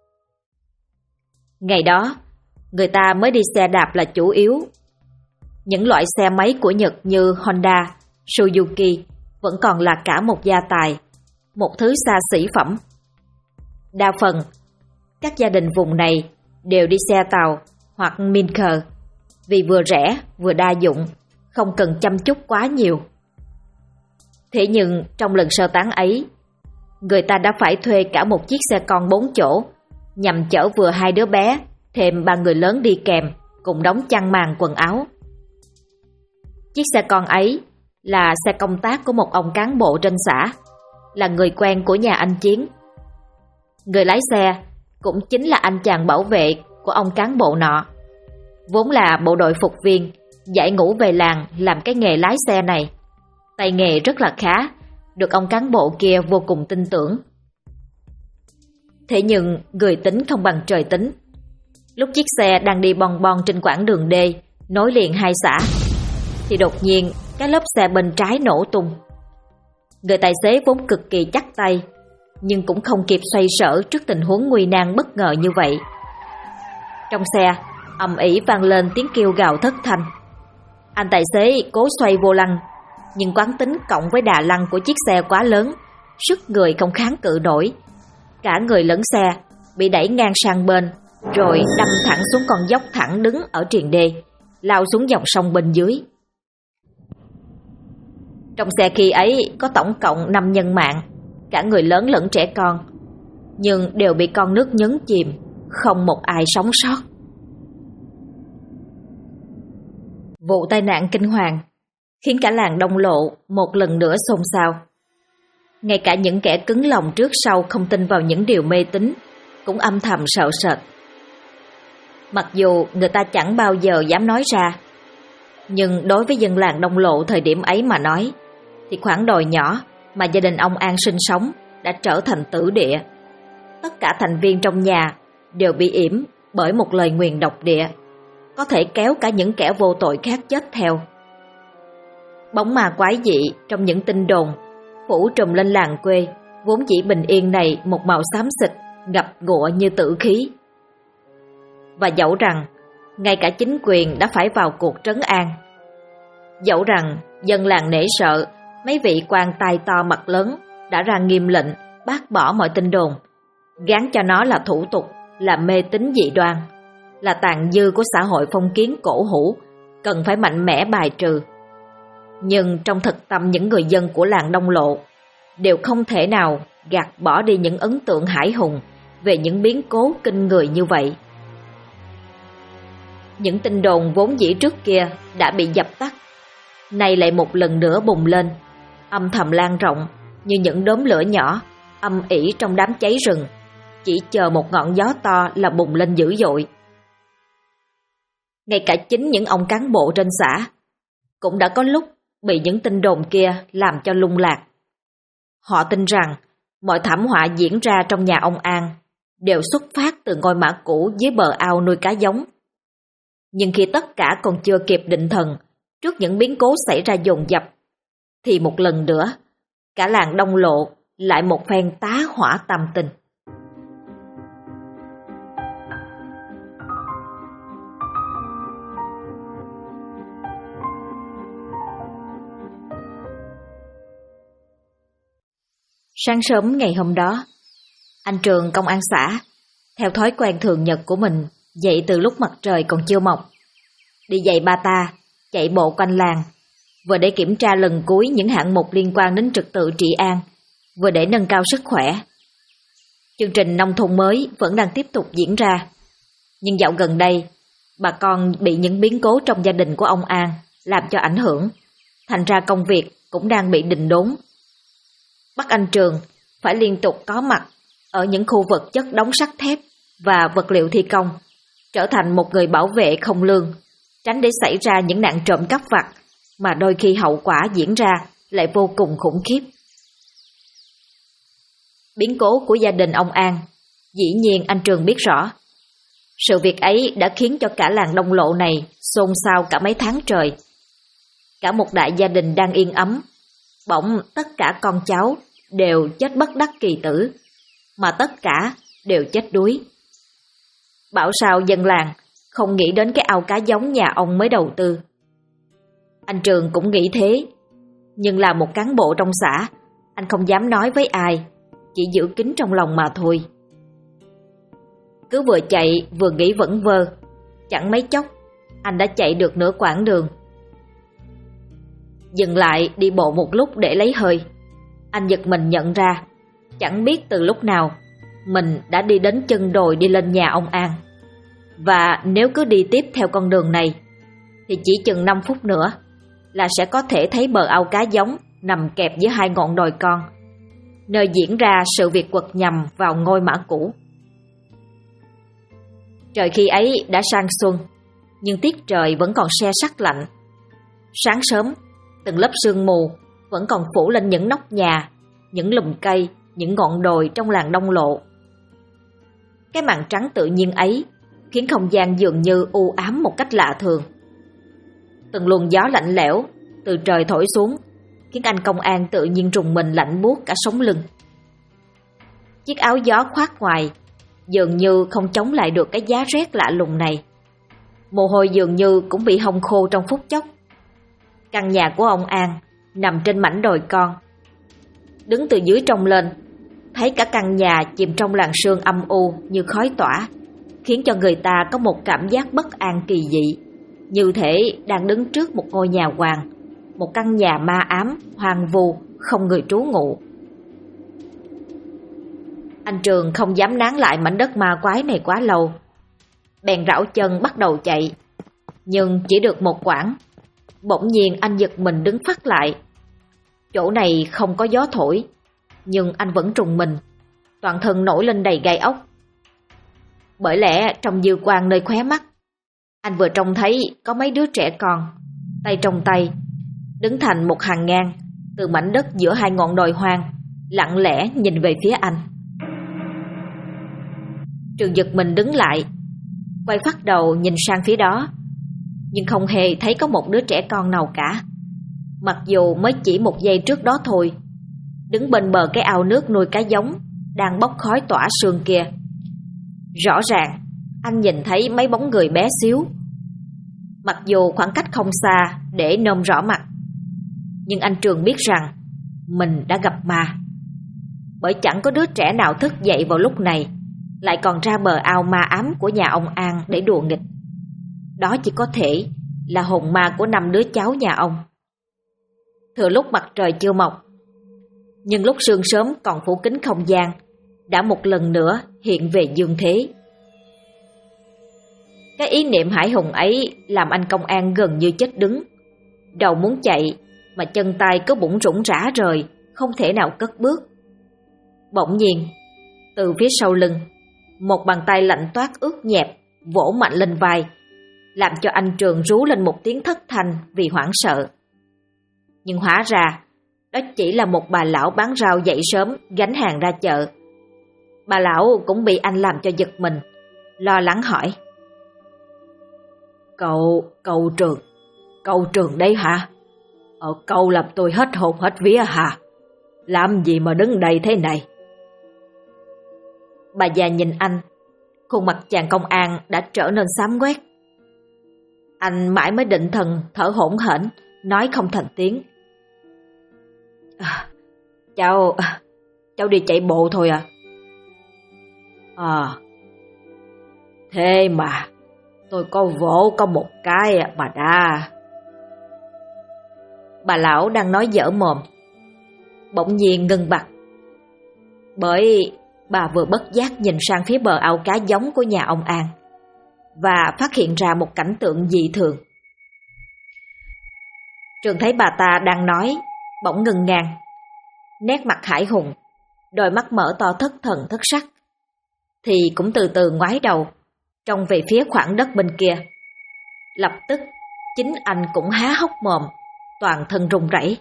Ngày đó, người ta mới đi xe đạp là chủ yếu. Những loại xe máy của Nhật như Honda, Suzuki vẫn còn là cả một gia tài, một thứ xa xỉ phẩm. Đa phần, các gia đình vùng này đều đi xe tàu hoặc Minker vì vừa rẻ vừa đa dụng, không cần chăm chút quá nhiều. Thế nhưng trong lần sơ tán ấy, người ta đã phải thuê cả một chiếc xe con 4 chỗ nhằm chở vừa hai đứa bé thêm 3 người lớn đi kèm cùng đóng chăn màn quần áo. Chiếc xe con ấy là xe công tác của một ông cán bộ trên xã, là người quen của nhà anh Chiến. Người lái xe cũng chính là anh chàng bảo vệ của ông cán bộ nọ, vốn là bộ đội phục viên giải ngũ về làng làm cái nghề lái xe này. Tay nghề rất là khá, được ông cán bộ kia vô cùng tin tưởng. Thế nhưng người tính không bằng trời tính. Lúc chiếc xe đang đi bon bon trên quãng đường đê nối liền hai xã, thì đột nhiên cái lốp xe bên trái nổ tung. Người tài xế vốn cực kỳ chắc tay, nhưng cũng không kịp xoay sở trước tình huống nguy nan bất ngờ như vậy. Trong xe ầm ĩ vang lên tiếng kêu gào thất thanh. Anh tài xế cố xoay vô lăng, nhưng quán tính cộng với đà lăn của chiếc xe quá lớn, sức người không kháng cự nổi. Cả người lẫn xe bị đẩy ngang sang bên, rồi đâm thẳng xuống con dốc thẳng đứng ở triền đê, lao xuống dòng sông bên dưới. Trong xe khi ấy có tổng cộng 5 nhân mạng, cả người lớn lẫn trẻ con, nhưng đều bị con nước nhấn chìm, không một ai sống sót. Vụ tai nạn kinh hoàng khiến cả làng Đông Lộ một lần nữa xôn xao. Ngay cả những kẻ cứng lòng trước sau không tin vào những điều mê tín cũng âm thầm sợ sệt. Mặc dù người ta chẳng bao giờ dám nói ra, nhưng đối với dân làng Đông Lộ thời điểm ấy mà nói, thì khoảng đồi nhỏ mà gia đình ông An sinh sống đã trở thành tử địa. Tất cả thành viên trong nhà đều bị yểm bởi một lời nguyền độc địa, có thể kéo cả những kẻ vô tội khác chết theo. Bóng ma quái dị trong những tin đồn phủ trùm lên làng quê vốn chỉ bình yên này một màu xám xịt, ngập ngụa như tử khí. Và dẫu rằng ngay cả chính quyền đã phải vào cuộc trấn an, dẫu rằng dân làng nể sợ mấy vị quan tài to mặt lớn đã ra nghiêm lệnh bác bỏ mọi tin đồn, gán cho nó là thủ tục, là mê tín dị đoan, là tàn dư của xã hội phong kiến cổ hủ cần phải mạnh mẽ bài trừ. Nhưng trong thực tâm những người dân của làng Đông Lộ đều không thể nào gạt bỏ đi những ấn tượng hãi hùng về những biến cố kinh người như vậy. Những tin đồn vốn dĩ trước kia đã bị dập tắt, nay lại một lần nữa bùng lên, âm thầm lan rộng như những đốm lửa nhỏ âm ỉ trong đám cháy rừng, chỉ chờ một ngọn gió to là bùng lên dữ dội. Ngay cả chính những ông cán bộ trên xã cũng đã có lúc bị những tin đồn kia làm cho lung lạc. Họ tin rằng mọi thảm họa diễn ra trong nhà ông An đều xuất phát từ ngôi mã cũ dưới bờ ao nuôi cá giống. Nhưng khi tất cả còn chưa kịp định thần trước những biến cố xảy ra dồn dập, thì một lần nữa, cả làng Đông Lộ lại một phen tá hỏa tâm tình. Sáng sớm ngày hôm đó, anh Trường công an xã, theo thói quen thường nhật của mình, dậy từ lúc mặt trời còn chưa mọc, đi giày bata, chạy bộ quanh làng, vừa để kiểm tra lần cuối những hạng mục liên quan đến trật tự trị an, vừa để nâng cao sức khỏe. Chương trình nông thôn mới vẫn đang tiếp tục diễn ra, nhưng dạo gần đây, bà con bị những biến cố trong gia đình của ông An làm cho ảnh hưởng, thành ra công việc cũng đang bị đình đốn. Bắt anh Trường phải liên tục có mặt ở những khu vực chất đóng sắt thép và vật liệu thi công, trở thành một người bảo vệ không lương, tránh để xảy ra những nạn trộm cắp vặt mà đôi khi hậu quả diễn ra lại vô cùng khủng khiếp. Biến cố của gia đình ông An, dĩ nhiên anh Trường biết rõ. Sự việc ấy đã khiến cho cả làng Đông Lộ này xôn xao cả mấy tháng trời. Cả một đại gia đình đang yên ấm, bỗng tất cả con cháu đều chết bất đắc kỳ tử, mà tất cả đều chết đuối. Bảo sao dân làng không nghĩ đến cái ao cá giống nhà ông mới đầu tư. Anh Trường cũng nghĩ thế, nhưng là một cán bộ trong xã, anh không dám nói với ai, chỉ giữ kín trong lòng mà thôi. Cứ vừa chạy vừa nghĩ vẩn vơ, chẳng mấy chốc anh đã chạy được nửa quãng đường. Dừng lại đi bộ một lúc để lấy hơi, anh giật mình nhận ra, chẳng biết từ lúc nào mình đã đi đến chân đồi đi lên nhà ông An. Và nếu cứ đi tiếp theo con đường này thì chỉ chừng 5 phút nữa là sẽ có thể thấy bờ ao cá giống nằm kẹp giữa hai ngọn đồi con, nơi diễn ra sự việc quật nhằm vào ngôi mã cũ. Trời khi ấy đã sang xuân, nhưng tiết trời vẫn còn se sắt lạnh. Sáng sớm, từng lớp sương mù vẫn còn phủ lên những nóc nhà, những lùm cây, những ngọn đồi trong làng Đông Lộ. Cái màn trắng tự nhiên ấy khiến không gian dường như u ám một cách lạ thường. Từng luồng gió lạnh lẽo từ trời thổi xuống khiến anh công an tự nhiên rùng mình lạnh buốt cả sống lưng. Chiếc áo gió khoác ngoài dường như không chống lại được cái giá rét lạ lùng này. Mồ hôi dường như cũng bị hong khô trong phút chốc. Căn nhà của ông An nằm trên mảnh đồi con. Đứng từ dưới trông lên, thấy cả căn nhà chìm trong làn sương âm u như khói tỏa, khiến cho người ta có một cảm giác bất an kỳ dị, như thể đang đứng trước một ngôi nhà hoàng, một căn nhà ma ám, hoang vu, không người trú ngụ. Anh Trường không dám nán lại mảnh đất ma quái này quá lâu, bèn rảo chân bắt đầu chạy. Nhưng chỉ được một quãng, bỗng nhiên anh giật mình đứng phắt lại. Chỗ này không có gió thổi, nhưng anh vẫn trùng mình, toàn thân nổi lên đầy gai ốc. Bởi lẽ trong dư quang nơi khóe mắt, anh vừa trông thấy có mấy đứa trẻ con, tay trong tay, đứng thành một hàng ngang từ mảnh đất giữa hai ngọn đồi hoang, lặng lẽ nhìn về phía anh. Trường giật mình đứng lại, quay phát đầu nhìn sang phía đó, nhưng không hề thấy có một đứa trẻ con nào cả. Mặc dù mới chỉ một giây trước đó thôi, đứng bên bờ cái ao nước nuôi cá giống đang bốc khói tỏa sương kia, rõ ràng anh nhìn thấy mấy bóng người bé xíu. Mặc dù khoảng cách không xa để nôm rõ mặt, nhưng anh Trường biết rằng mình đã gặp ma. Bởi chẳng có đứa trẻ nào thức dậy vào lúc này lại còn ra bờ ao ma ám của nhà ông An để đùa nghịch. Đó chỉ có thể là hồn ma của 5 đứa cháu nhà ông. Thừa lúc mặt trời chưa mọc, nhưng lúc sương sớm còn phủ kín không gian, đã một lần nữa hiện về dương thế. Cái ý niệm hãi hùng ấy làm anh công an gần như chết đứng. Đầu muốn chạy mà chân tay cứ bủn rủn rã rời, không thể nào cất bước. Bỗng nhiên, từ phía sau lưng, một bàn tay lạnh toát ướt nhẹp vỗ mạnh lên vai, làm cho anh Trường rú lên một tiếng thất thanh vì hoảng sợ. Nhưng hóa ra, đó chỉ là một bà lão bán rau dậy sớm gánh hàng ra chợ. Bà lão cũng bị anh làm cho giật mình, lo lắng hỏi: Cậu Trường đấy hả? Cậu làm tôi hết hồn hết vía hả? Làm gì mà đứng đây thế này? Bà già nhìn anh, khuôn mặt chàng công an đã trở nên xám quét. Anh mãi mới định thần thở hổn hển, nói không thành tiếng: Cháu đi chạy bộ thôi à? Thế mà tôi có một cái mà đã. Bà lão đang nói dở mồm, bỗng nhiên ngưng bặt, bởi bà vừa bất giác nhìn sang phía bờ ao cá giống của nhà ông An và phát hiện ra một cảnh tượng dị thường. Trường thấy bà ta đang nói, bỗng ngừng ngang, nét mặt hãi hùng, đôi mắt mở to thất thần thất sắc, thì cũng từ từ ngoái đầu trông về phía khoảng đất bên kia. Lập tức chính anh cũng há hốc mồm, toàn thân run rẩy.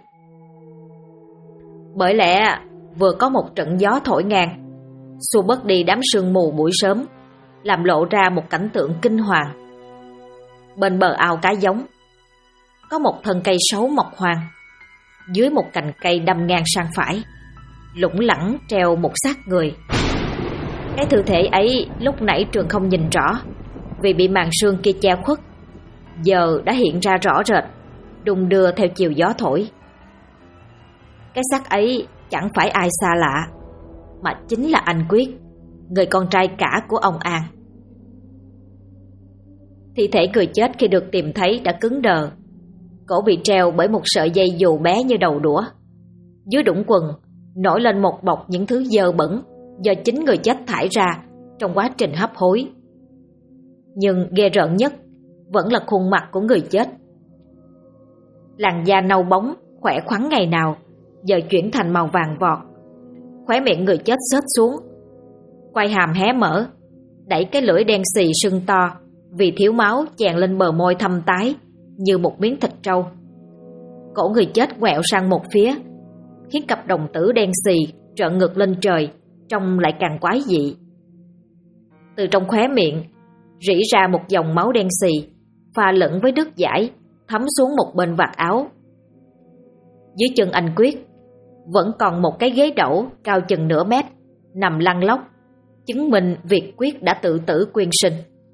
Bởi lẽ vừa có một trận gió thổi ngang, xua bớt đi đám sương mù buổi sớm, làm lộ ra một cảnh tượng kinh hoàng. Bên bờ ao cá giống có một thân cây sấu mọc hoang, dưới một cành cây đâm ngang sang phải, lủng lẳng treo một xác người. Cái tư thể ấy lúc nãy Trường không nhìn rõ vì bị màn sương kia che khuất, giờ đã hiện ra rõ rệt, đung đưa theo chiều gió thổi. Cái xác ấy chẳng phải ai xa lạ, mà chính là anh Quyết, người con trai cả của ông An. Thi thể người chết khi được tìm thấy đã cứng đờ, cổ bị treo bởi một sợi dây dù bé như đầu đũa. Dưới đũng quần nổi lên một bọc những thứ dơ bẩn do chính người chết thải ra trong quá trình hấp hối. Nhưng ghê rợn nhất vẫn là khuôn mặt của người chết. Làn da nâu bóng, khỏe khoắn ngày nào giờ chuyển thành màu vàng vọt. Khóe miệng người chết xếch xuống, quai hàm hé mở, đẩy cái lưỡi đen xì sưng to vì thiếu máu chèn lên bờ môi thâm tái như một miếng thịt trâu. Cổ người chết quẹo sang một phía, khiến cặp đồng tử đen xì trợn ngược lên trời, trông lại càng quái dị. Từ trong khóe miệng rỉ ra một dòng máu đen xì pha lẫn với nước dãi thấm xuống một bên vạt áo. Dưới chân anh Quyết vẫn còn một cái ghế đẩu cao chừng nửa mét nằm lăn lóc, chứng minh việc Quyết đã tự tử quyên sinh.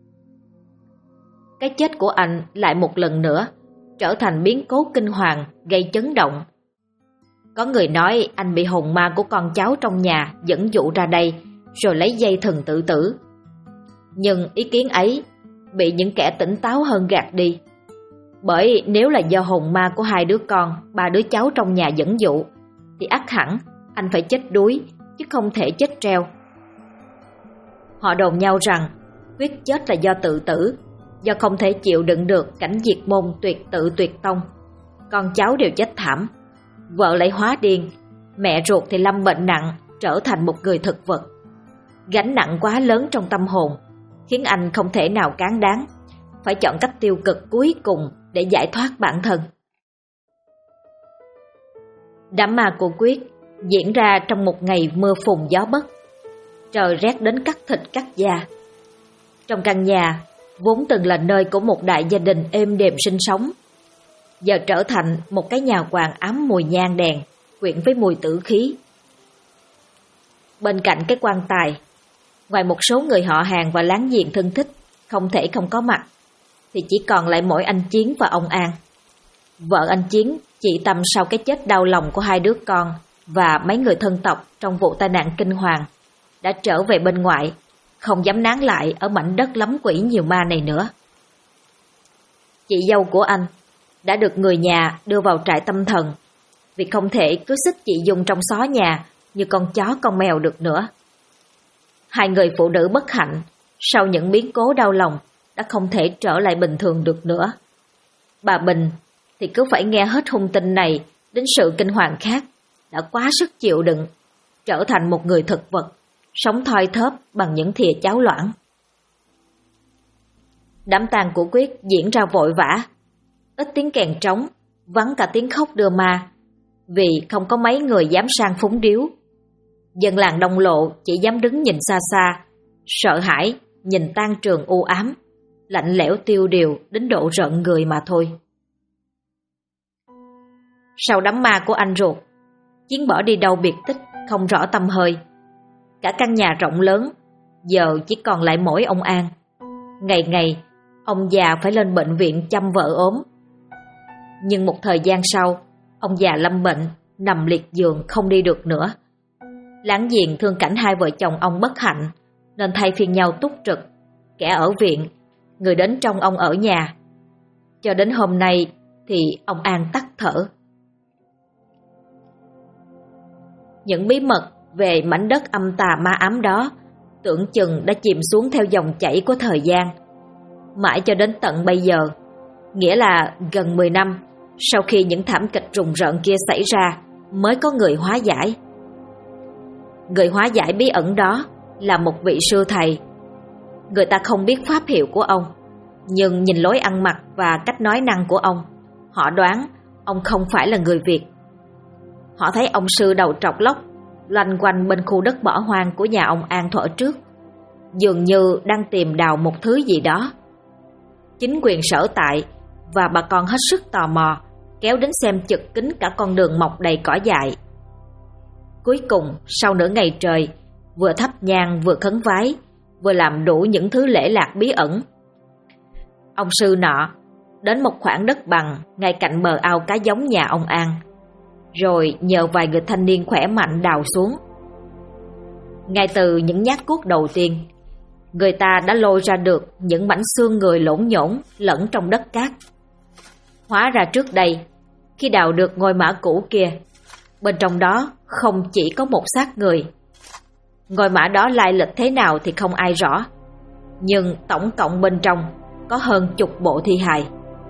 Cái chết của anh lại một lần nữa trở thành biến cố kinh hoàng gây chấn động. Có người nói anh bị hồn ma của con cháu trong nhà dẫn dụ ra đây rồi lấy dây thừng tự tử. Nhưng ý kiến ấy bị những kẻ tỉnh táo hơn gạt đi. Bởi nếu là do hồn ma của 2 đứa con, 3 đứa cháu trong nhà dẫn dụ, thì ắt hẳn anh phải chết đuối, chứ không thể chết treo. Họ đồn nhau rằng Quyết chết là do tự tử, do không thể chịu đựng được cảnh diệt môn tuyệt tự tuyệt tông. Con cháu đều chết thảm, vợ lại hóa điên, mẹ ruột thì lâm bệnh nặng, trở thành một người thực vật. Gánh nặng quá lớn trong tâm hồn khiến anh không thể nào cán đáng, phải chọn cách tiêu cực cuối cùng để giải thoát bản thân. Đám ma của Quyết diễn ra trong một ngày mưa phùn gió bất, trời rét đến cắt thịt cắt da. Trong căn nhà vốn từng là nơi của một đại gia đình êm đềm sinh sống, giờ trở thành một cái nhà hoàng ám mùi nhang đèn quyện với mùi tử khí. Bên cạnh cái quan tài, ngoài một số người họ hàng và láng giềng thân thích không thể không có mặt, thì chỉ còn lại mỗi anh Chiến và ông An. Vợ anh Chiến chị Tâm sau cái chết đau lòng của 2 đứa con và mấy người thân tộc trong vụ tai nạn kinh hoàng đã trở về bên ngoại, không dám nán lại ở mảnh đất lắm quỷ nhiều ma này nữa. chị dâu của anh đã được người nhà đưa vào trại tâm thần vì không thể cứ xích chị Dung trong xó nhà như con chó con mèo được nữa. Hai người phụ nữ bất hạnh sau những biến cố đau lòng đã không thể trở lại bình thường được nữa. Bà Bình thì cứ phải nghe hết hung tin này đến sự kinh hoàng khác, đã quá sức chịu đựng, trở thành một người thực vật, sống thoi thóp bằng những thìa cháo loãng. Đám tang của Quyết diễn ra vội vã, ít tiếng kèn trống, vắng cả tiếng khóc đưa ma, vì không có mấy người dám sang phúng điếu. Dân làng Đông Lộ chỉ dám đứng nhìn xa xa, sợ hãi nhìn tang trường u ám, lạnh lẽo tiêu điều đến độ rợn người mà thôi. Sau đám ma của anh ruột, Chiến bỏ đi đâu biệt tích không rõ tăm hơi. Cả căn nhà rộng lớn giờ chỉ còn lại mỗi ông An. Ngày ngày ông già phải lên bệnh viện chăm vợ ốm. Nhưng một thời gian sau, ông già lâm bệnh, nằm liệt giường không đi được nữa. Láng giềng thương cảnh hai vợ chồng ông bất hạnh nên thay phiên nhau túc trực, kẻ ở viện, người đến trông ông ở nhà. Cho đến hôm nay thì ông An tắt thở. Những bí mật về mảnh đất âm tà ma ám đó tưởng chừng đã chìm xuống theo dòng chảy của thời gian. Mãi cho đến tận bây giờ, nghĩa là gần 10 năm sau khi những thảm kịch rùng rợn kia xảy ra, mới có người hóa giải. Người hóa giải bí ẩn đó là một vị sư thầy. Người ta không biết pháp hiệu của ông, nhưng nhìn lối ăn mặc và cách nói năng của ông, họ đoán ông không phải là người Việt. Họ thấy ông sư đầu trọc lóc loanh quanh bên khu đất bỏ hoang của nhà ông An thuở trước, dường như đang tìm đào một thứ gì đó. Chính quyền sở tại và bà con hết sức tò mò, kéo đến xem chực kín cả con đường mọc đầy cỏ dại. Cuối cùng, sau nửa ngày trời, vừa thắp nhang vừa khấn vái, vừa làm đủ những thứ lễ lạc bí ẩn, ông sư nọ đến một khoảng đất bằng ngay cạnh bờ ao cá giống nhà ông An, rồi nhờ vài người thanh niên khỏe mạnh đào xuống. Ngay từ những nhát cuốc đầu tiên, người ta đã lôi ra được những mảnh xương người lổn nhổn lẫn trong đất cát. Hóa ra trước đây, khi đào được ngôi mã cũ kia, bên trong đó không chỉ có một xác người. Ngôi mã đó lai lịch thế nào thì không ai rõ, nhưng tổng cộng bên trong có hơn chục bộ thi hài.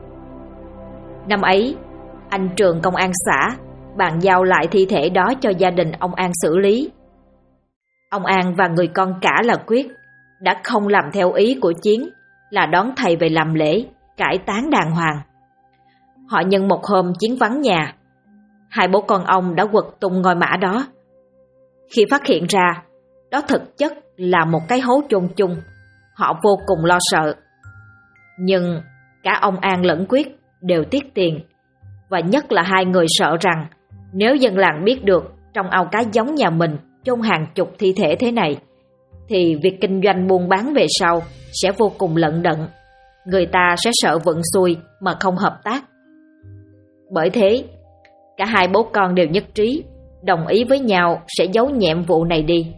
Năm ấy, anh Trường công an xã bàn giao lại thi thể đó cho gia đình ông An xử lý. Ông An và người con cả là Quyết đã không làm theo ý của Chiến là đón thầy về làm lễ, cải táng đàng hoàng. Họ nhân một hôm Chiến vắng nhà, hai bố con ông đã quật tung ngôi mã đó. Khi phát hiện ra đó thực chất là một cái hố chôn chung, họ vô cùng lo sợ. Nhưng cả ông An lẫn Quyết đều tiếc tiền, và nhất là hai người sợ rằng nếu dân làng biết được trong ao cá giống nhà mình chôn hàng chục thi thể thế này, thì việc kinh doanh buôn bán về sau sẽ vô cùng lận đận. Người ta sẽ sợ vận xui mà không hợp tác. Bởi thế, cả hai bố con đều nhất trí, đồng ý với nhau sẽ giấu nhẹm vụ này đi.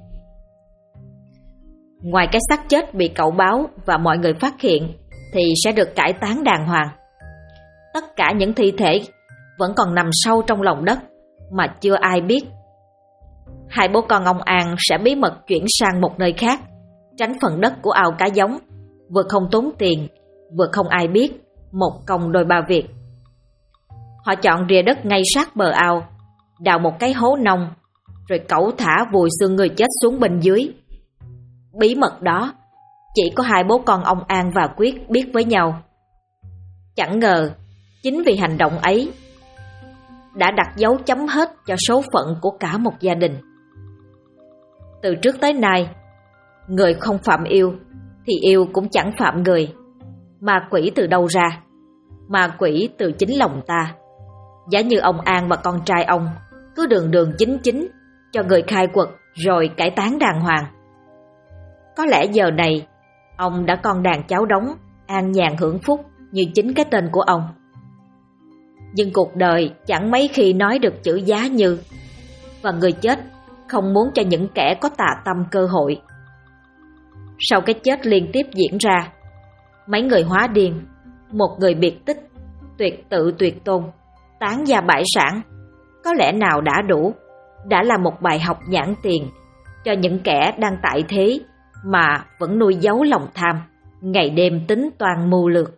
Ngoài cái xác chết bị cậu báo và mọi người phát hiện thì sẽ được cải táng đàng hoàng. Tất cả những thi thể vẫn còn nằm sâu trong lòng đất mà chưa ai biết. Hai bố con ông An sẽ bí mật chuyển sang một nơi khác, tránh phần đất của ao cá giống, vừa không tốn tiền, vừa không ai biết, một công đôi ba việc. Họ chọn rìa đất ngay sát bờ ao, đào một cái hố nông, rồi cẩu thả vùi xương người chết xuống bên dưới. Bí mật đó chỉ có hai bố con ông An và Quyết biết với nhau. Chẳng ngờ, chính vì hành động ấy đã đặt dấu chấm hết cho số phận của cả một gia đình. Từ trước tới nay, người không phạm yêu thì yêu cũng chẳng phạm người. Ma quỷ từ đâu ra? Ma quỷ từ chính lòng ta. Giả như ông An và con trai ông cứ đường đường chính chính cho người khai quật rồi cải táng đàng hoàng, có lẽ giờ này ông đã con đàn cháu đống, an nhàn hưởng phúc như chính cái tên của ông. Nhưng cuộc đời chẳng mấy khi nói được chữ giá như, và người chết không muốn cho những kẻ có tà tâm cơ hội. Sau cái chết liên tiếp diễn ra, mấy người hóa điên, một người biệt tích, tuyệt tự tuyệt tôn, tán gia bại sản, có lẽ nào đã là một bài học nhãn tiền cho những kẻ đang tại thế mà vẫn nuôi giấu lòng tham, ngày đêm tính toán mưu lược.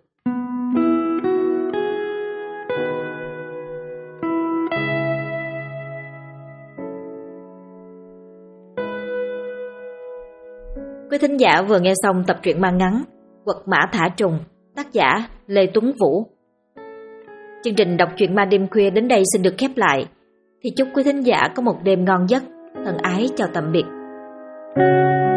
Quý thính giả vừa nghe xong tập truyện mang ngắn Quật Mã Thả Trùng, tác giả Lê Tuấn Vũ. Chương trình đọc truyện ma đêm khuya đến đây xin được khép lại. Thì chúc quý thính giả có một đêm ngon giấc. Thân ái chào tạm biệt.